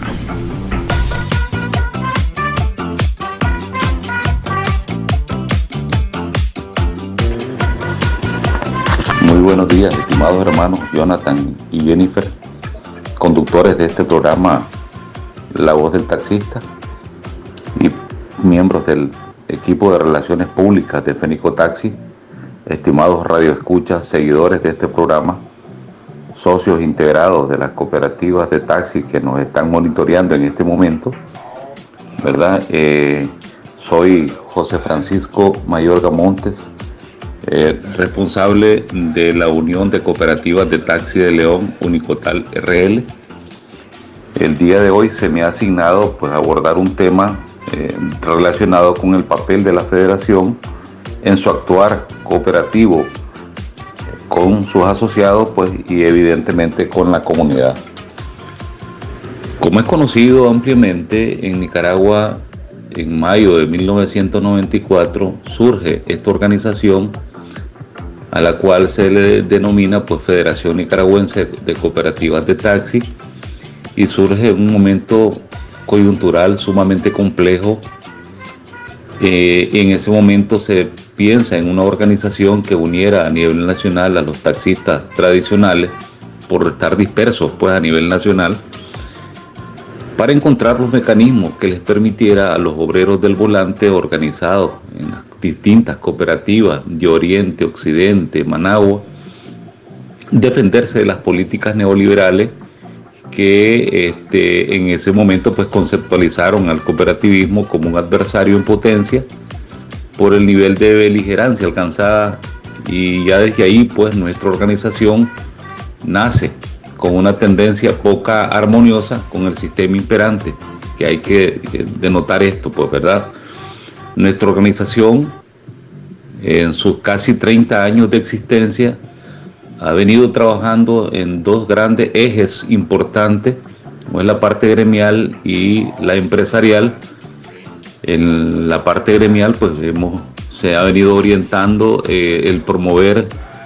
Muy buenos días, estimados hermanos Jonathan y Jennifer, conductores de este programa La Voz del Taxista y miembros del equipo de Relaciones Públicas de Fenico Taxi, estimados radioescuchas, seguidores de este programa, socios integrados de las cooperativas de taxi que nos están monitoreando en este momento, ¿verdad? Soy José Francisco Mayorga Montes, responsable de la Unión de Cooperativas de Taxi de León, Unicotal RL. El día de hoy se me ha asignado pues abordar un tema relacionado con el papel de la federación en su actuar cooperativo con sus asociados pues y evidentemente con la comunidad. Como es conocido ampliamente, en Nicaragua en mayo de 1994 surge esta organización a la cual se le denomina pues Federación Nicaragüense de Cooperativas de Taxi, y surge en un momento coyuntural sumamente complejo. En ese momento se piensa en una organización que uniera a nivel nacional a los taxistas tradicionales, por estar dispersos pues a nivel nacional, para encontrar los mecanismos que les permitiera a los obreros del volante organizados en las distintas cooperativas de Oriente, Occidente, Managua, defenderse de las políticas neoliberales que en ese momento pues conceptualizaron al cooperativismo como un adversario en potencia por el nivel de beligerancia alcanzada, y ya desde ahí pues nuestra organización nace con una tendencia poca armoniosa con el sistema imperante, que hay que denotar esto, pues, ¿verdad? Nuestra organización, en sus casi 30 años de existencia, ha venido trabajando en dos grandes ejes importantes, como es la parte gremial y la empresarial. En la parte gremial, pues, se ha venido orientando el promover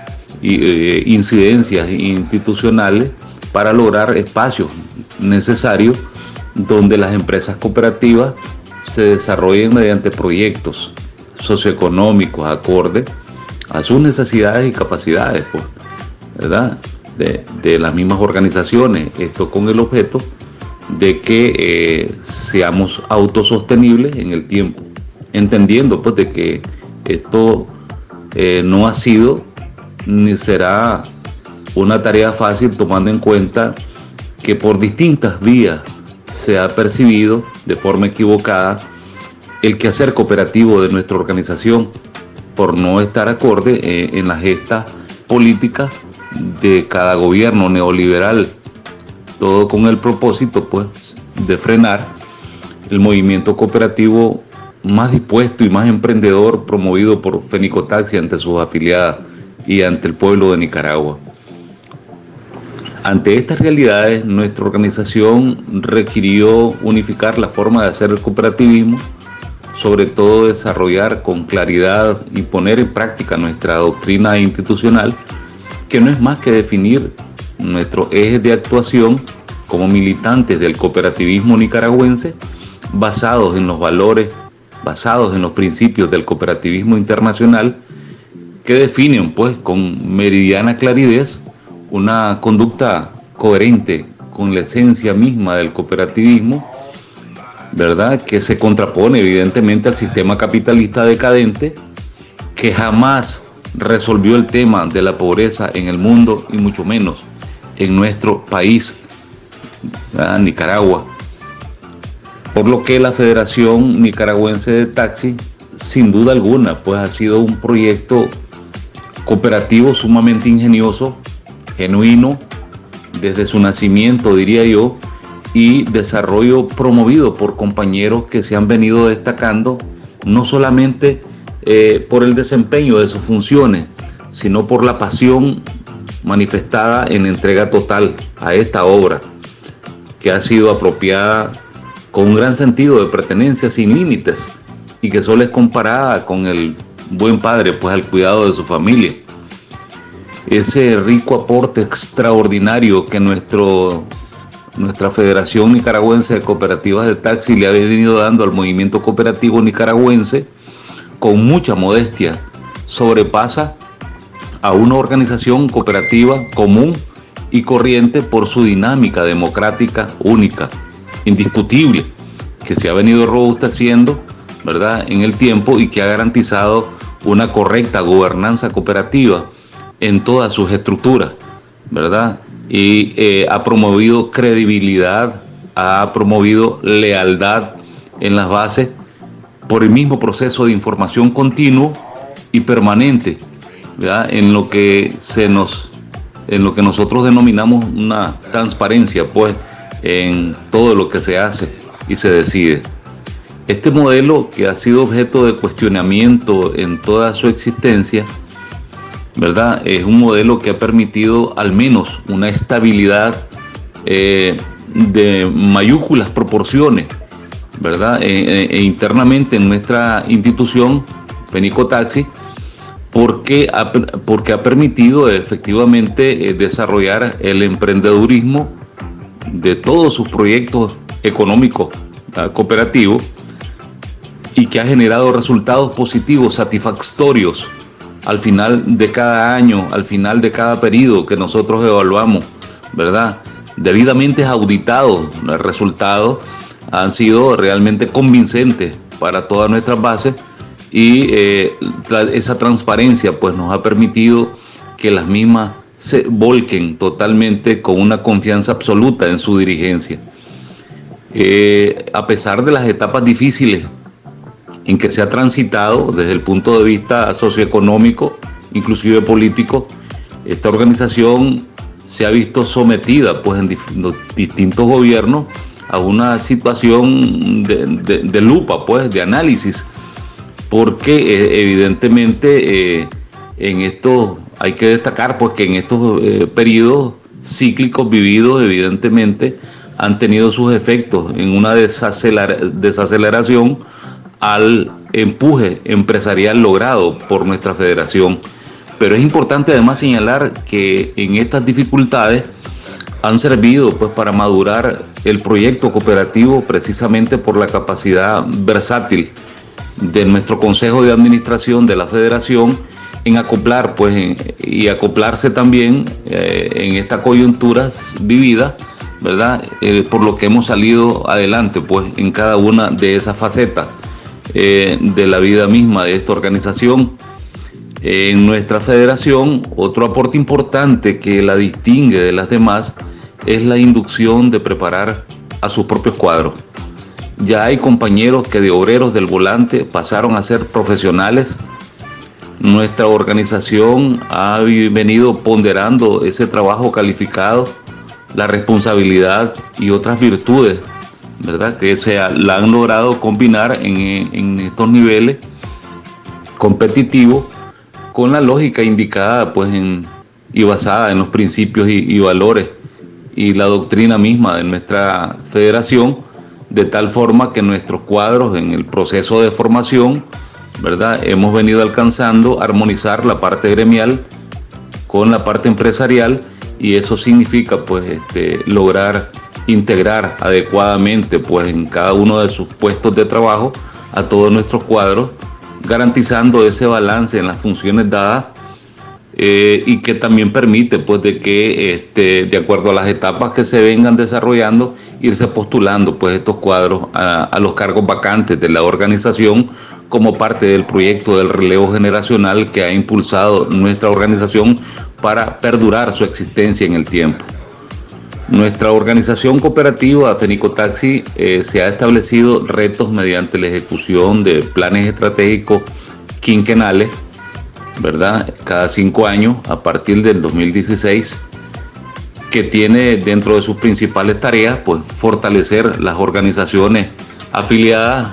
incidencias institucionales para lograr espacios necesarios donde las empresas cooperativas se desarrollen mediante proyectos socioeconómicos acorde a sus necesidades y capacidades, pues, ¿verdad? De las mismas organizaciones. Esto con el objeto de que seamos autosostenibles en el tiempo, entendiendo pues de que esto no ha sido ni será una tarea fácil, tomando en cuenta que por distintas vías se ha percibido de forma equivocada el quehacer cooperativo de nuestra organización, por no estar acorde en las gestas políticas de cada gobierno neoliberal, todo con el propósito pues de frenar el movimiento cooperativo más dispuesto y más emprendedor promovido por Fenico Taxi ante sus afiliadas y ante el pueblo de Nicaragua. Ante estas realidades, nuestra organización requirió unificar la forma de hacer el cooperativismo sobre todo desarrollar con claridad y poner en práctica nuestra doctrina institucional, que no es más que definir nuestros ejes de actuación como militantes del cooperativismo nicaragüense, basados en los valores, basados en los principios del cooperativismo internacional, que definen pues con meridiana claridad una conducta coherente con la esencia misma del cooperativismo, ¿verdad? Que se contrapone evidentemente al sistema capitalista decadente, que jamás resolvió el tema de la pobreza en el mundo y mucho menos en nuestro país, ¿verdad? Nicaragua. Por lo que la Federación Nicaragüense de Taxi, sin duda alguna, pues ha sido un proyecto cooperativo sumamente ingenioso, genuino, desde su nacimiento, diría yo, y desarrollo promovido por compañeros que se han venido destacando, no solamente por el desempeño de sus funciones, sino por la pasión manifestada en entrega total a esta obra, que ha sido apropiada con un gran sentido de pertenencia sin límites y que solo es comparada con el buen padre, pues al cuidado de su familia. Ese rico aporte extraordinario que nuestra Federación Nicaragüense de Cooperativas de Taxi le ha venido dando al movimiento cooperativo nicaragüense, con mucha modestia, sobrepasa a una organización cooperativa común y corriente por su dinámica democrática única, indiscutible, que se ha venido robusteciendo, ¿verdad?, en el tiempo y que ha garantizado una correcta gobernanza cooperativa en todas sus estructuras, ¿verdad? Y ha promovido credibilidad, ha promovido lealtad en las bases por el mismo proceso de información continuo y permanente, ¿verdad? En lo que nosotros denominamos una transparencia, pues, en todo lo que se hace y se decide. Este modelo, que ha sido objeto de cuestionamiento en toda su existencia, ¿verdad?, es un modelo que ha permitido al menos una estabilidad de mayúsculas proporciones, ¿verdad?, internamente en nuestra institución Fenicotaxi, porque ha permitido efectivamente desarrollar el emprendedurismo de todos sus proyectos económicos cooperativos, y que ha generado resultados positivos, satisfactorios al final de cada año, al final de cada periodo que nosotros evaluamos, ¿verdad? Debidamente auditados, los resultados han sido realmente convincentes para todas nuestras bases, y esa transparencia pues nos ha permitido que las mismas se volquen totalmente con una confianza absoluta en su dirigencia. A pesar de las etapas difíciles en que se ha transitado desde el punto de vista socioeconómico, inclusive político, esta organización se ha visto sometida pues en distintos gobiernos a una situación de lupa, pues, de análisis, porque evidentemente en estos, hay que destacar pues que en estos periodos cíclicos vividos evidentemente han tenido sus efectos en una desaceleración al empuje empresarial logrado por nuestra federación. Pero es importante además señalar que en estas dificultades han servido pues para madurar el proyecto cooperativo, precisamente por la capacidad versátil de nuestro Consejo de Administración de la Federación en acoplar pues y acoplarse también en esta coyuntura vivida, ¿verdad? Por lo que hemos salido adelante pues en cada una de esas facetas de la vida misma de esta organización. En nuestra federación, otro aporte importante que la distingue de las demás es la inducción de preparar a sus propios cuadros. Ya hay compañeros que de obreros del volante pasaron a ser profesionales. Nuestra organización ha venido ponderando ese trabajo calificado, la responsabilidad y otras virtudes, ¿verdad?, que la han logrado combinar en estos niveles competitivos con la lógica indicada pues y basada en los principios y valores y la doctrina misma de nuestra federación, de tal forma que nuestros cuadros en el proceso de formación, ¿verdad?, hemos venido alcanzando armonizar la parte gremial con la parte empresarial, y eso significa pues lograr integrar adecuadamente pues en cada uno de sus puestos de trabajo a todos nuestros cuadros, garantizando ese balance en las funciones dadas, y que también permite pues de que de acuerdo a las etapas que se vengan desarrollando, irse postulando pues estos cuadros a los cargos vacantes de la organización, como parte del proyecto del relevo generacional que ha impulsado nuestra organización para perdurar su existencia en el tiempo. Nuestra organización cooperativa Fenicotaxi se ha establecido retos mediante la ejecución de planes estratégicos quinquenales, ¿verdad?, cada 5 años a partir del 2016, que tiene dentro de sus principales tareas pues fortalecer las organizaciones afiliadas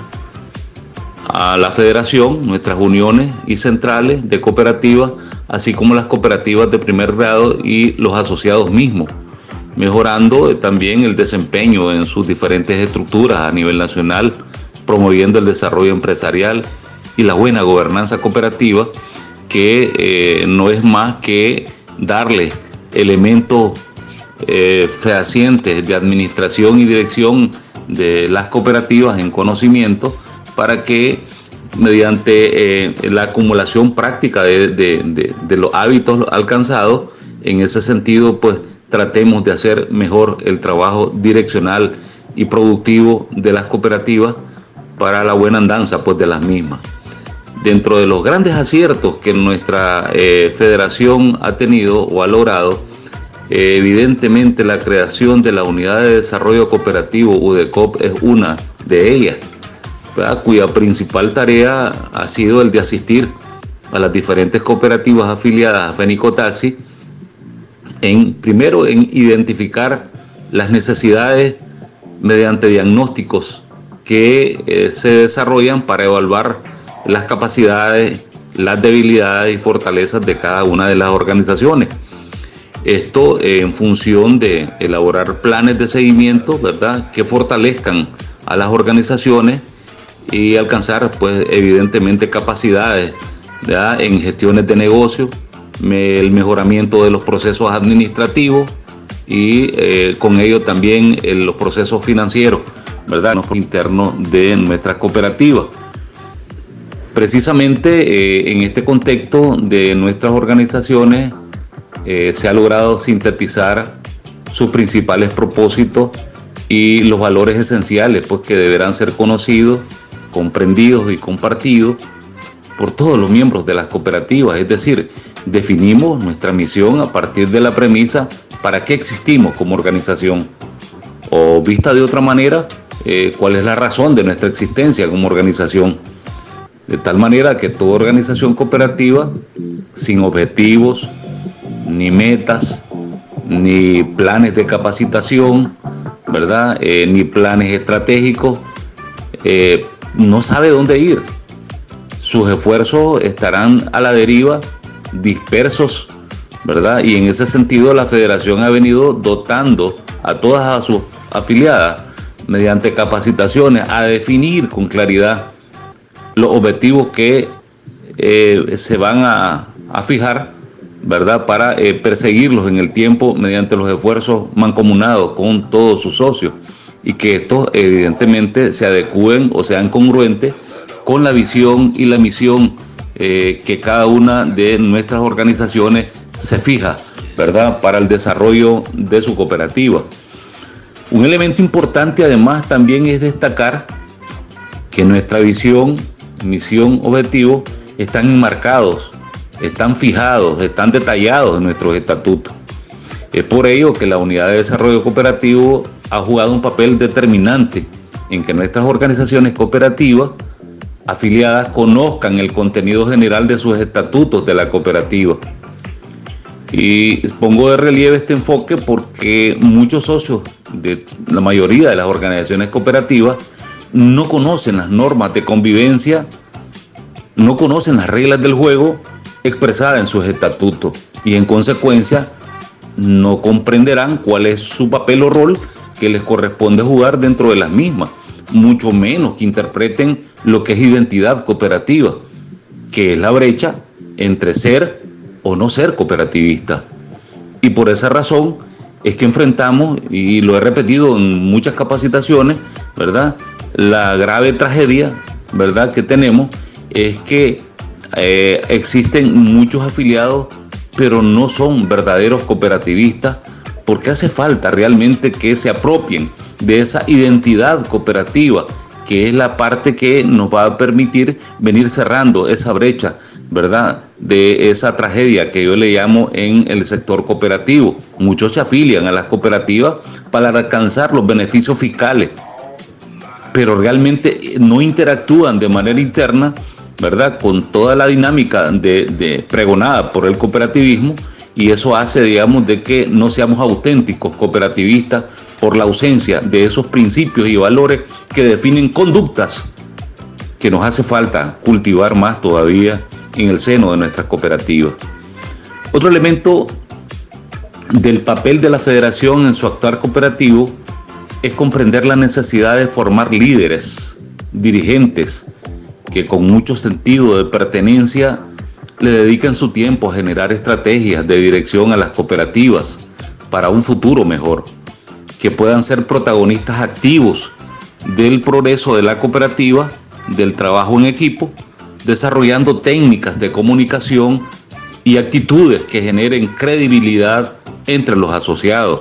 a la federación, nuestras uniones y centrales de cooperativas, así como las cooperativas de primer grado y los asociados mismos, mejorando también el desempeño en sus diferentes estructuras a nivel nacional, promoviendo el desarrollo empresarial y la buena gobernanza cooperativa, que no es más que darle elementos fehacientes de administración y dirección de las cooperativas en conocimiento, para que mediante la acumulación práctica de los hábitos alcanzados, en ese sentido pues tratemos de hacer mejor el trabajo direccional y productivo de las cooperativas para la buena andanza pues de las mismas. Dentro de los grandes aciertos que nuestra federación ha tenido o ha logrado, evidentemente la creación de la Unidad de Desarrollo Cooperativo UDECOP es una de ellas, ¿verdad?, cuya principal tarea ha sido el de asistir a las diferentes cooperativas afiliadas a Fenicotaxi primero en identificar las necesidades mediante diagnósticos que se desarrollan para evaluar las capacidades, las debilidades y fortalezas de cada una de las organizaciones. Esto en función de elaborar planes de seguimiento, ¿verdad?, que fortalezcan a las organizaciones y alcanzar pues evidentemente capacidades, ¿verdad?, en gestiones de negocio, el mejoramiento de los procesos administrativos y con ello también los procesos financieros, ¿verdad?, internos de nuestras cooperativas. Precisamente en este contexto de nuestras organizaciones se ha logrado sintetizar sus principales propósitos y los valores esenciales pues que deberán ser conocidos, comprendidos y compartidos por todos los miembros de las cooperativas. Es decir, definimos nuestra misión a partir de la premisa para qué existimos como organización, o vista de otra manera, cuál es la razón de nuestra existencia como organización, de tal manera que toda organización cooperativa sin objetivos, ni metas, ni planes de capacitación, ¿verdad?, ni planes estratégicos, no sabe dónde ir. Sus esfuerzos estarán a la deriva, dispersos, ¿verdad? Y en ese sentido la federación ha venido dotando a todas sus afiliadas mediante capacitaciones a definir con claridad los objetivos que se van a fijar, ¿verdad?, para perseguirlos en el tiempo mediante los esfuerzos mancomunados con todos sus socios, y que estos evidentemente se adecúen o sean congruentes con la visión y la misión que cada una de nuestras organizaciones se fija, ¿verdad?, para el desarrollo de su cooperativa. Un elemento importante además también es destacar que nuestra visión, misión, objetivo están enmarcados, están fijados, están detallados en nuestros estatutos. Es por ello que la Unidad de Desarrollo Cooperativo ha jugado un papel determinante en que nuestras organizaciones cooperativas afiliadas conozcan el contenido general de sus estatutos de la cooperativa. Y pongo de relieve este enfoque porque muchos socios de la mayoría de las organizaciones cooperativas no conocen las normas de convivencia, no conocen las reglas del juego expresadas en sus estatutos, y en consecuencia no comprenderán cuál es su papel o rol que les corresponde jugar dentro de las mismas, mucho menos que interpreten lo que es identidad cooperativa, que es la brecha entre ser o no ser cooperativista. Y por esa razón es que enfrentamos, y lo he repetido en muchas capacitaciones, ¿verdad?, la grave tragedia, ¿verdad?, que tenemos es que existen muchos afiliados, pero no son verdaderos cooperativistas, porque hace falta realmente que se apropien de esa identidad cooperativa, que es la parte que nos va a permitir venir cerrando esa brecha, ¿verdad?, de esa tragedia que yo le llamo en el sector cooperativo. Muchos se afilian a las cooperativas para alcanzar los beneficios fiscales, pero realmente no interactúan de manera interna, ¿verdad?, con toda la dinámica pregonada por el cooperativismo, y eso hace, digamos, de que no seamos auténticos cooperativistas por la ausencia de esos principios y valores que definen conductas que nos hace falta cultivar más todavía en el seno de nuestras cooperativas. Otro elemento del papel de la federación en su actuar cooperativo es comprender la necesidad de formar líderes, dirigentes, que con mucho sentido de pertenencia le dedican su tiempo a generar estrategias de dirección a las cooperativas para un futuro mejor, que puedan ser protagonistas activos del progreso de la cooperativa, del trabajo en equipo, desarrollando técnicas de comunicación y actitudes que generen credibilidad entre los asociados.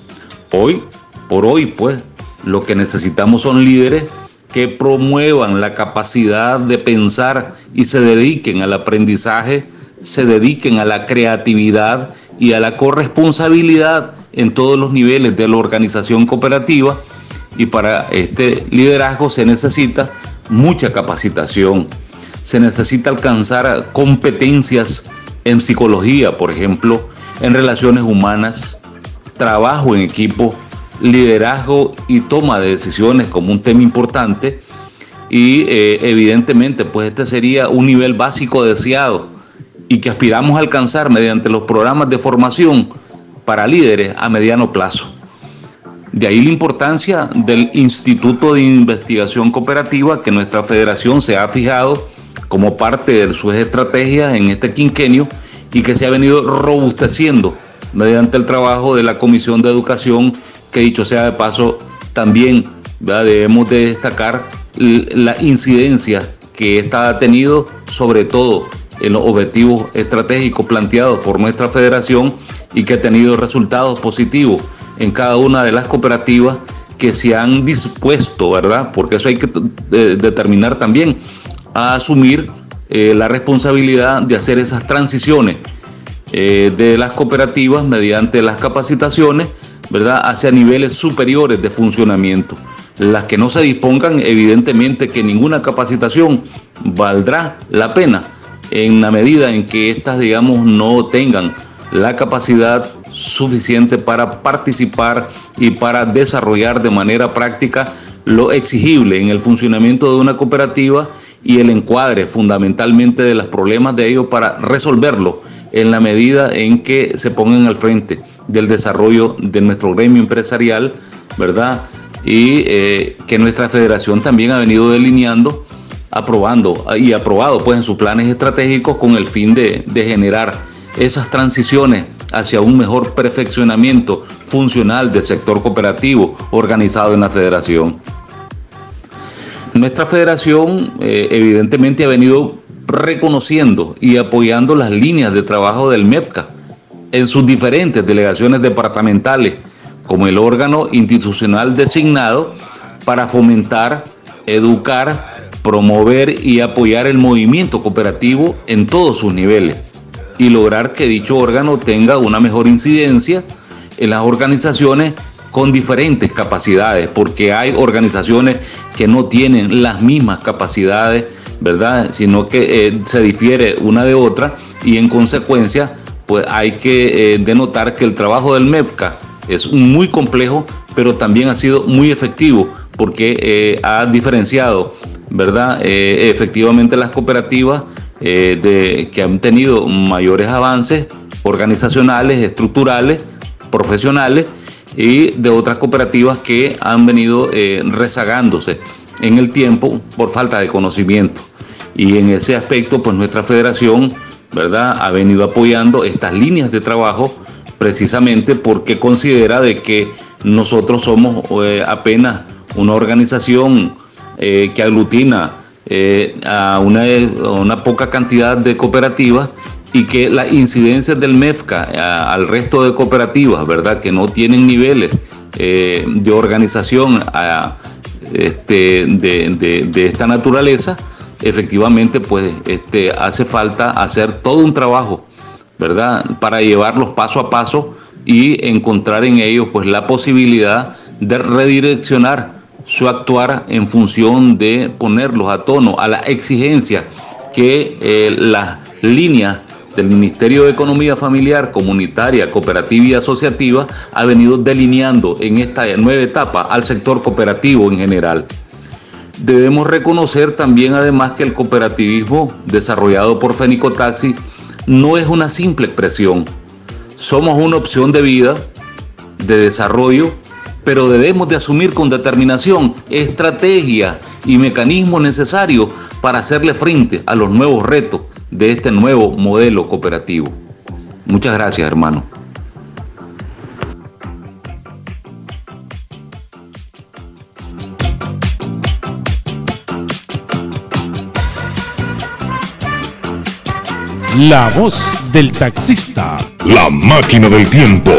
Hoy por hoy, pues, lo que necesitamos son líderes que promuevan la capacidad de pensar y se dediquen al aprendizaje, se dediquen a la creatividad y a la corresponsabilidad en todos los niveles de la organización cooperativa. Y para este liderazgo se necesita mucha capacitación, se necesita alcanzar competencias en psicología, por ejemplo, en relaciones humanas, trabajo en equipo, liderazgo y toma de decisiones como un tema importante. Y evidentemente, pues este sería un nivel básico deseado y que aspiramos a alcanzar mediante los programas de formación para líderes a mediano plazo. De ahí la importancia del Instituto de Investigación Cooperativa que nuestra federación se ha fijado como parte de sus estrategias en este quinquenio y que se ha venido robusteciendo mediante el trabajo de la Comisión de Educación, que dicho sea de paso, también, ¿verdad?, debemos de destacar la incidencia que esta ha tenido, sobre todo en los objetivos estratégicos planteados por nuestra federación, y que ha tenido resultados positivos en cada una de las cooperativas que se han dispuesto, ¿verdad?, porque eso hay que determinar también, a asumir la responsabilidad de hacer esas transiciones de las cooperativas mediante las capacitaciones, ¿verdad?, hacia niveles superiores de funcionamiento. Las que no se dispongan, evidentemente que ninguna capacitación valdrá la pena en la medida en que éstas, digamos, no tengan la capacidad suficiente para participar y para desarrollar de manera práctica lo exigible en el funcionamiento de una cooperativa y el encuadre fundamentalmente de los problemas de ellos para resolverlo en la medida en que se pongan al frente del desarrollo de nuestro gremio empresarial, ¿verdad? Y que nuestra federación también ha venido delineando, aprobado pues en sus planes estratégicos con el fin de generar esas transiciones hacia un mejor perfeccionamiento funcional del sector cooperativo organizado en la federación. Nuestra federación evidentemente ha venido reconociendo y apoyando las líneas de trabajo del MEFCA en sus diferentes delegaciones departamentales como el órgano institucional designado para fomentar, educar, promover y apoyar el movimiento cooperativo en todos sus niveles y lograr que dicho órgano tenga una mejor incidencia en las organizaciones con diferentes capacidades, porque hay organizaciones que no tienen las mismas capacidades, ¿verdad?, sino que se difiere una de otra, y en consecuencia pues hay que denotar que el trabajo del MEFCA es muy complejo, pero también ha sido muy efectivo, porque ha diferenciado, ¿verdad?, efectivamente las cooperativas que han tenido mayores avances organizacionales, estructurales, profesionales, y de otras cooperativas que han venido rezagándose en el tiempo por falta de conocimiento. Y en ese aspecto, pues nuestra federación, ¿verdad?, ha venido apoyando estas líneas de trabajo precisamente porque considera de que nosotros somos apenas una organización que aglutina a una poca cantidad de cooperativas, y que las incidencias del MEFCA al resto de cooperativas, ¿verdad?, que no tienen niveles de organización de esta naturaleza, efectivamente pues hace falta hacer todo un trabajo, ¿verdad?, para llevarlos paso a paso y encontrar en ellos pues la posibilidad de redireccionar su actuar en función de ponerlos a tono a la exigencia que las líneas del Ministerio de Economía Familiar, Comunitaria, Cooperativa y Asociativa ha venido delineando en esta nueva etapa al sector cooperativo en general. Debemos reconocer también además que el cooperativismo desarrollado por Fenicotaxi no es una simple expresión. Somos una opción de vida, de desarrollo, pero debemos de asumir con determinación estrategias y mecanismos necesarios para hacerle frente a los nuevos retos de este nuevo modelo cooperativo. Muchas gracias, hermano. La voz del taxista. La máquina del tiempo.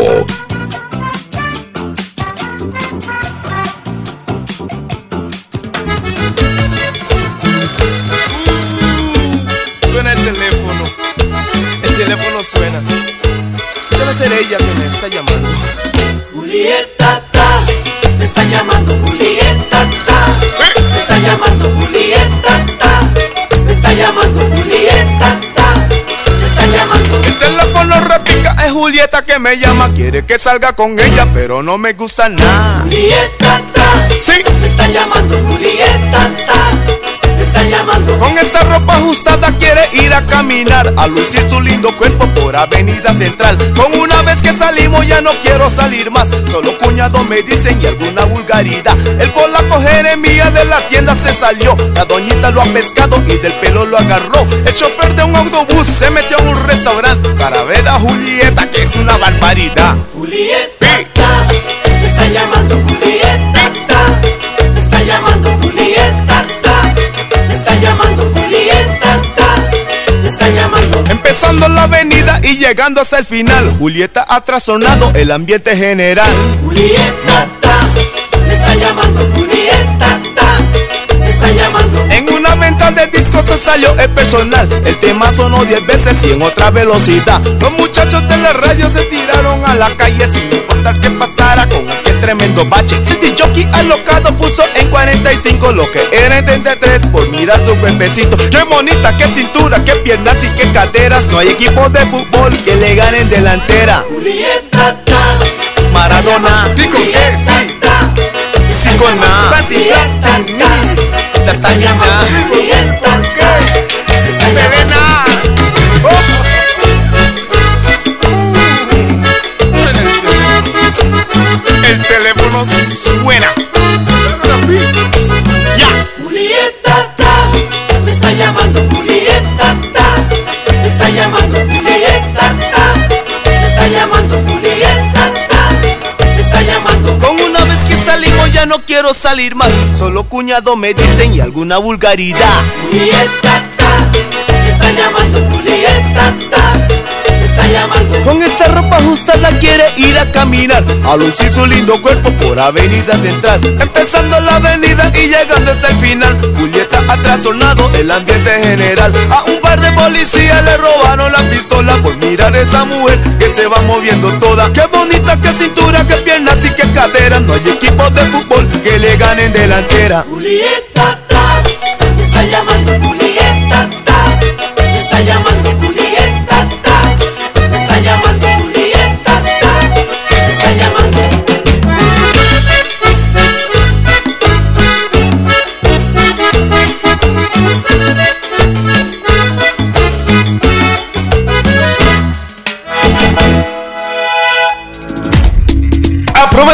Suena el teléfono. El teléfono suena. Debe ser ella que me está llamando. Julieta, me está llamando Julieta, me está llamando Julieta, me está llamando Julieta, me está llamando. El teléfono repica, es Julieta que me llama. Quiere que salga con ella, pero no me gusta nada. Julieta, sí, me está llamando Julieta, me está llamando. Con esa ropa ajustada quiere ir a caminar, a lucir su lindo cuerpo por Avenida Central. Con una vez que salimos ya no quiero salir más, solo cuñado me dicen y alguna vulgaridad. El polaco Jeremías de la tienda se salió, la doñita lo ha pescado y del pelo lo agarró. El chofer de un autobús se metió a un restaurante para ver a Julieta, que es una barbaridad. Julieta, me está llamando Julieta, me está llamando Julieta, me está llamando Julieta, me está llamando. Empezando la avenida y llegando hasta el final, Julieta ha trastornado el ambiente general. Julieta, me está llamando Julieta, me está llamando. En una venta de discos se salió el personal, el tema sonó 10 veces y en otra velocidad. Los muchachos de la radio se tiraron a la calle sin importar qué pasara con aquel tremendo bache. El jockey alocado puso en 45 lo que era en 33 por mirar su cuerpecito. Qué bonita, qué cintura, qué piernas y qué caderas. No hay equipos de fútbol que le ganen delantera. Julieta, Maradona, Tico, sí con nada. me está llamando Julieta, me está llamando. El teléfono suena. Ya. Julieta, me está llamando Julieta, me está llamando Julieta, me está llamando Julieta, me está llamando. Con una vez que salimos ya no quiero salir más, solo cuñado me dicen y alguna vulgaridad. Julieta, me está llamando Julieta, me está llamando. Con esta ropa ajustada quiere ir a caminar, a lucir su lindo cuerpo por Avenida Central. Empezando la avenida y llegando hasta el final, Julieta ha trastornado el ambiente general. A un par de policías le robaron la pistola por mirar a esa mujer que se va moviendo toda. Qué bonita, qué cintura, qué piernas y qué caderas. No hay equipos de fútbol que le ganen delantera. Julieta, me está llamando Julieta, me está llamando Julieta, me está llamando Julieta, me está llamando.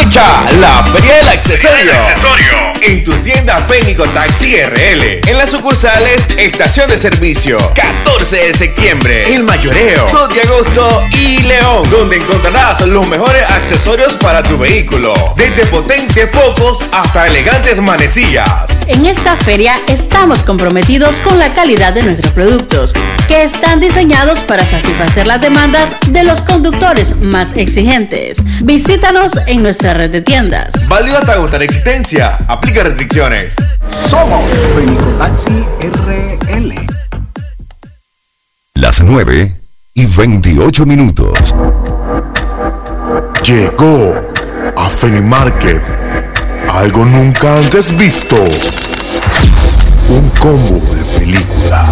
Aprovecha la Feria del Accesorio en tu tienda Fénico Taxi RL. En las sucursales Estación de Servicio, 14 de septiembre, El Mayoreo, 2 de agosto y León, donde encontrarás los mejores accesorios para tu vehículo, desde potentes focos hasta elegantes manecillas. En esta feria estamos comprometidos con la calidad de nuestros productos, que están diseñados para satisfacer las demandas de los conductores más exigentes. Visítanos en nuestra red de tiendas. Válido hasta agotar existencia. Aplica restricciones. Somos Fénico Taxi RL. Las 9:28. Llegó a Fenimarket algo nunca antes visto. Un combo de película.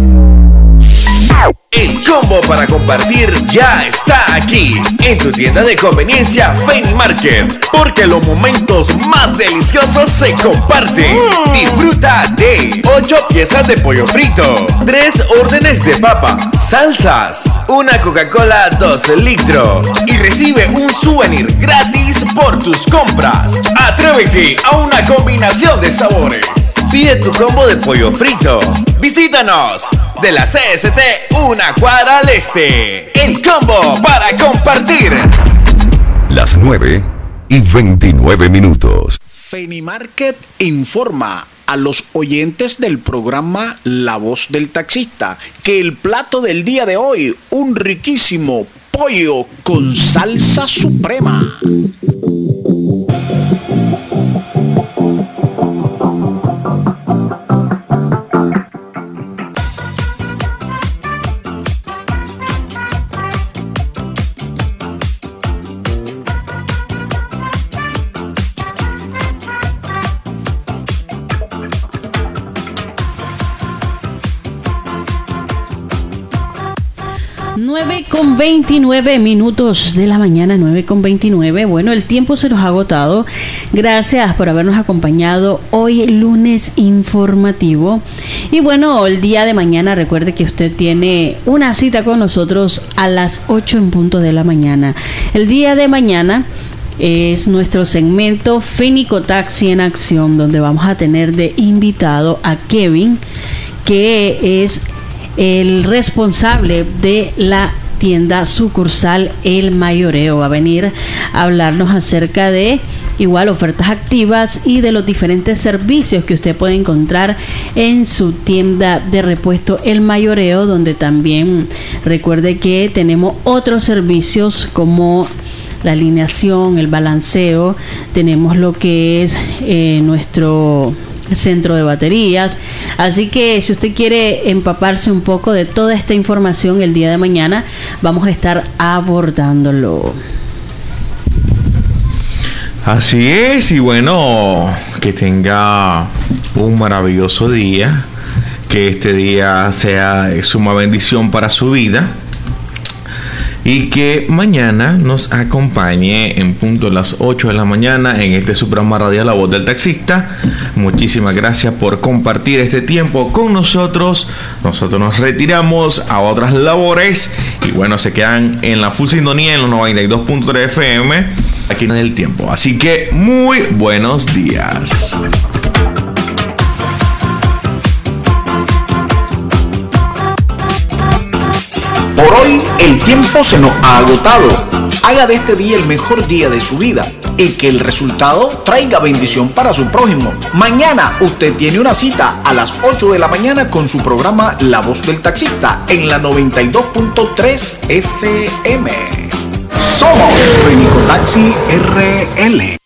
El combo para compartir ya está aquí en tu tienda de conveniencia Fenimarket, porque los momentos más deliciosos se comparten. Disfruta de 8 piezas de pollo frito, 3 órdenes de papa, salsas, una Coca-Cola 2 litros y recibe un souvenir gratis por tus compras. Atrévete a una combinación de sabores. Pide tu combo de pollo frito. Visítanos de la CST una cuadra al este. El combo para compartir. Las 9:29. Fenimarket informa a los oyentes del programa La Voz del Taxista que el plato del día de hoy, un riquísimo pollo con salsa suprema. Con 29 minutos de la mañana, 9:29. Bueno, el tiempo se nos ha agotado. Gracias por habernos acompañado hoy, lunes informativo. Y bueno, el día de mañana, recuerde que usted tiene una cita con nosotros a las 8 en punto de la mañana. El día de mañana es nuestro segmento Fénico Taxi en Acción, donde vamos a tener de invitado a Kevin, que es el responsable de la tienda sucursal El Mayoreo. Va a venir a hablarnos acerca de igual ofertas activas y de los diferentes servicios que usted puede encontrar en su tienda de repuesto El Mayoreo, donde también recuerde que tenemos otros servicios como la alineación, el balanceo, tenemos lo que es nuestro centro de baterías. Así que si usted quiere empaparse un poco de toda esta información, el día de mañana vamos a estar abordándolo. Así es, y bueno, que tenga un maravilloso día, que este día sea de suma bendición para su vida, y que mañana nos acompañe en punto a las 8 de la mañana en este su programa radial La Voz del Taxista. Muchísimas gracias por compartir este tiempo con nosotros. Nosotros nos retiramos a otras labores y bueno, se quedan en la full sintonía en los 92.3 FM aquí en el tiempo. Así que muy buenos días. Por hoy el tiempo se nos ha agotado. Haga de este día el mejor día de su vida y que el resultado traiga bendición para su prójimo. Mañana usted tiene una cita a las 8 de la mañana con su programa La Voz del Taxista en la 92.3 FM. Somos Fénico Taxi RL.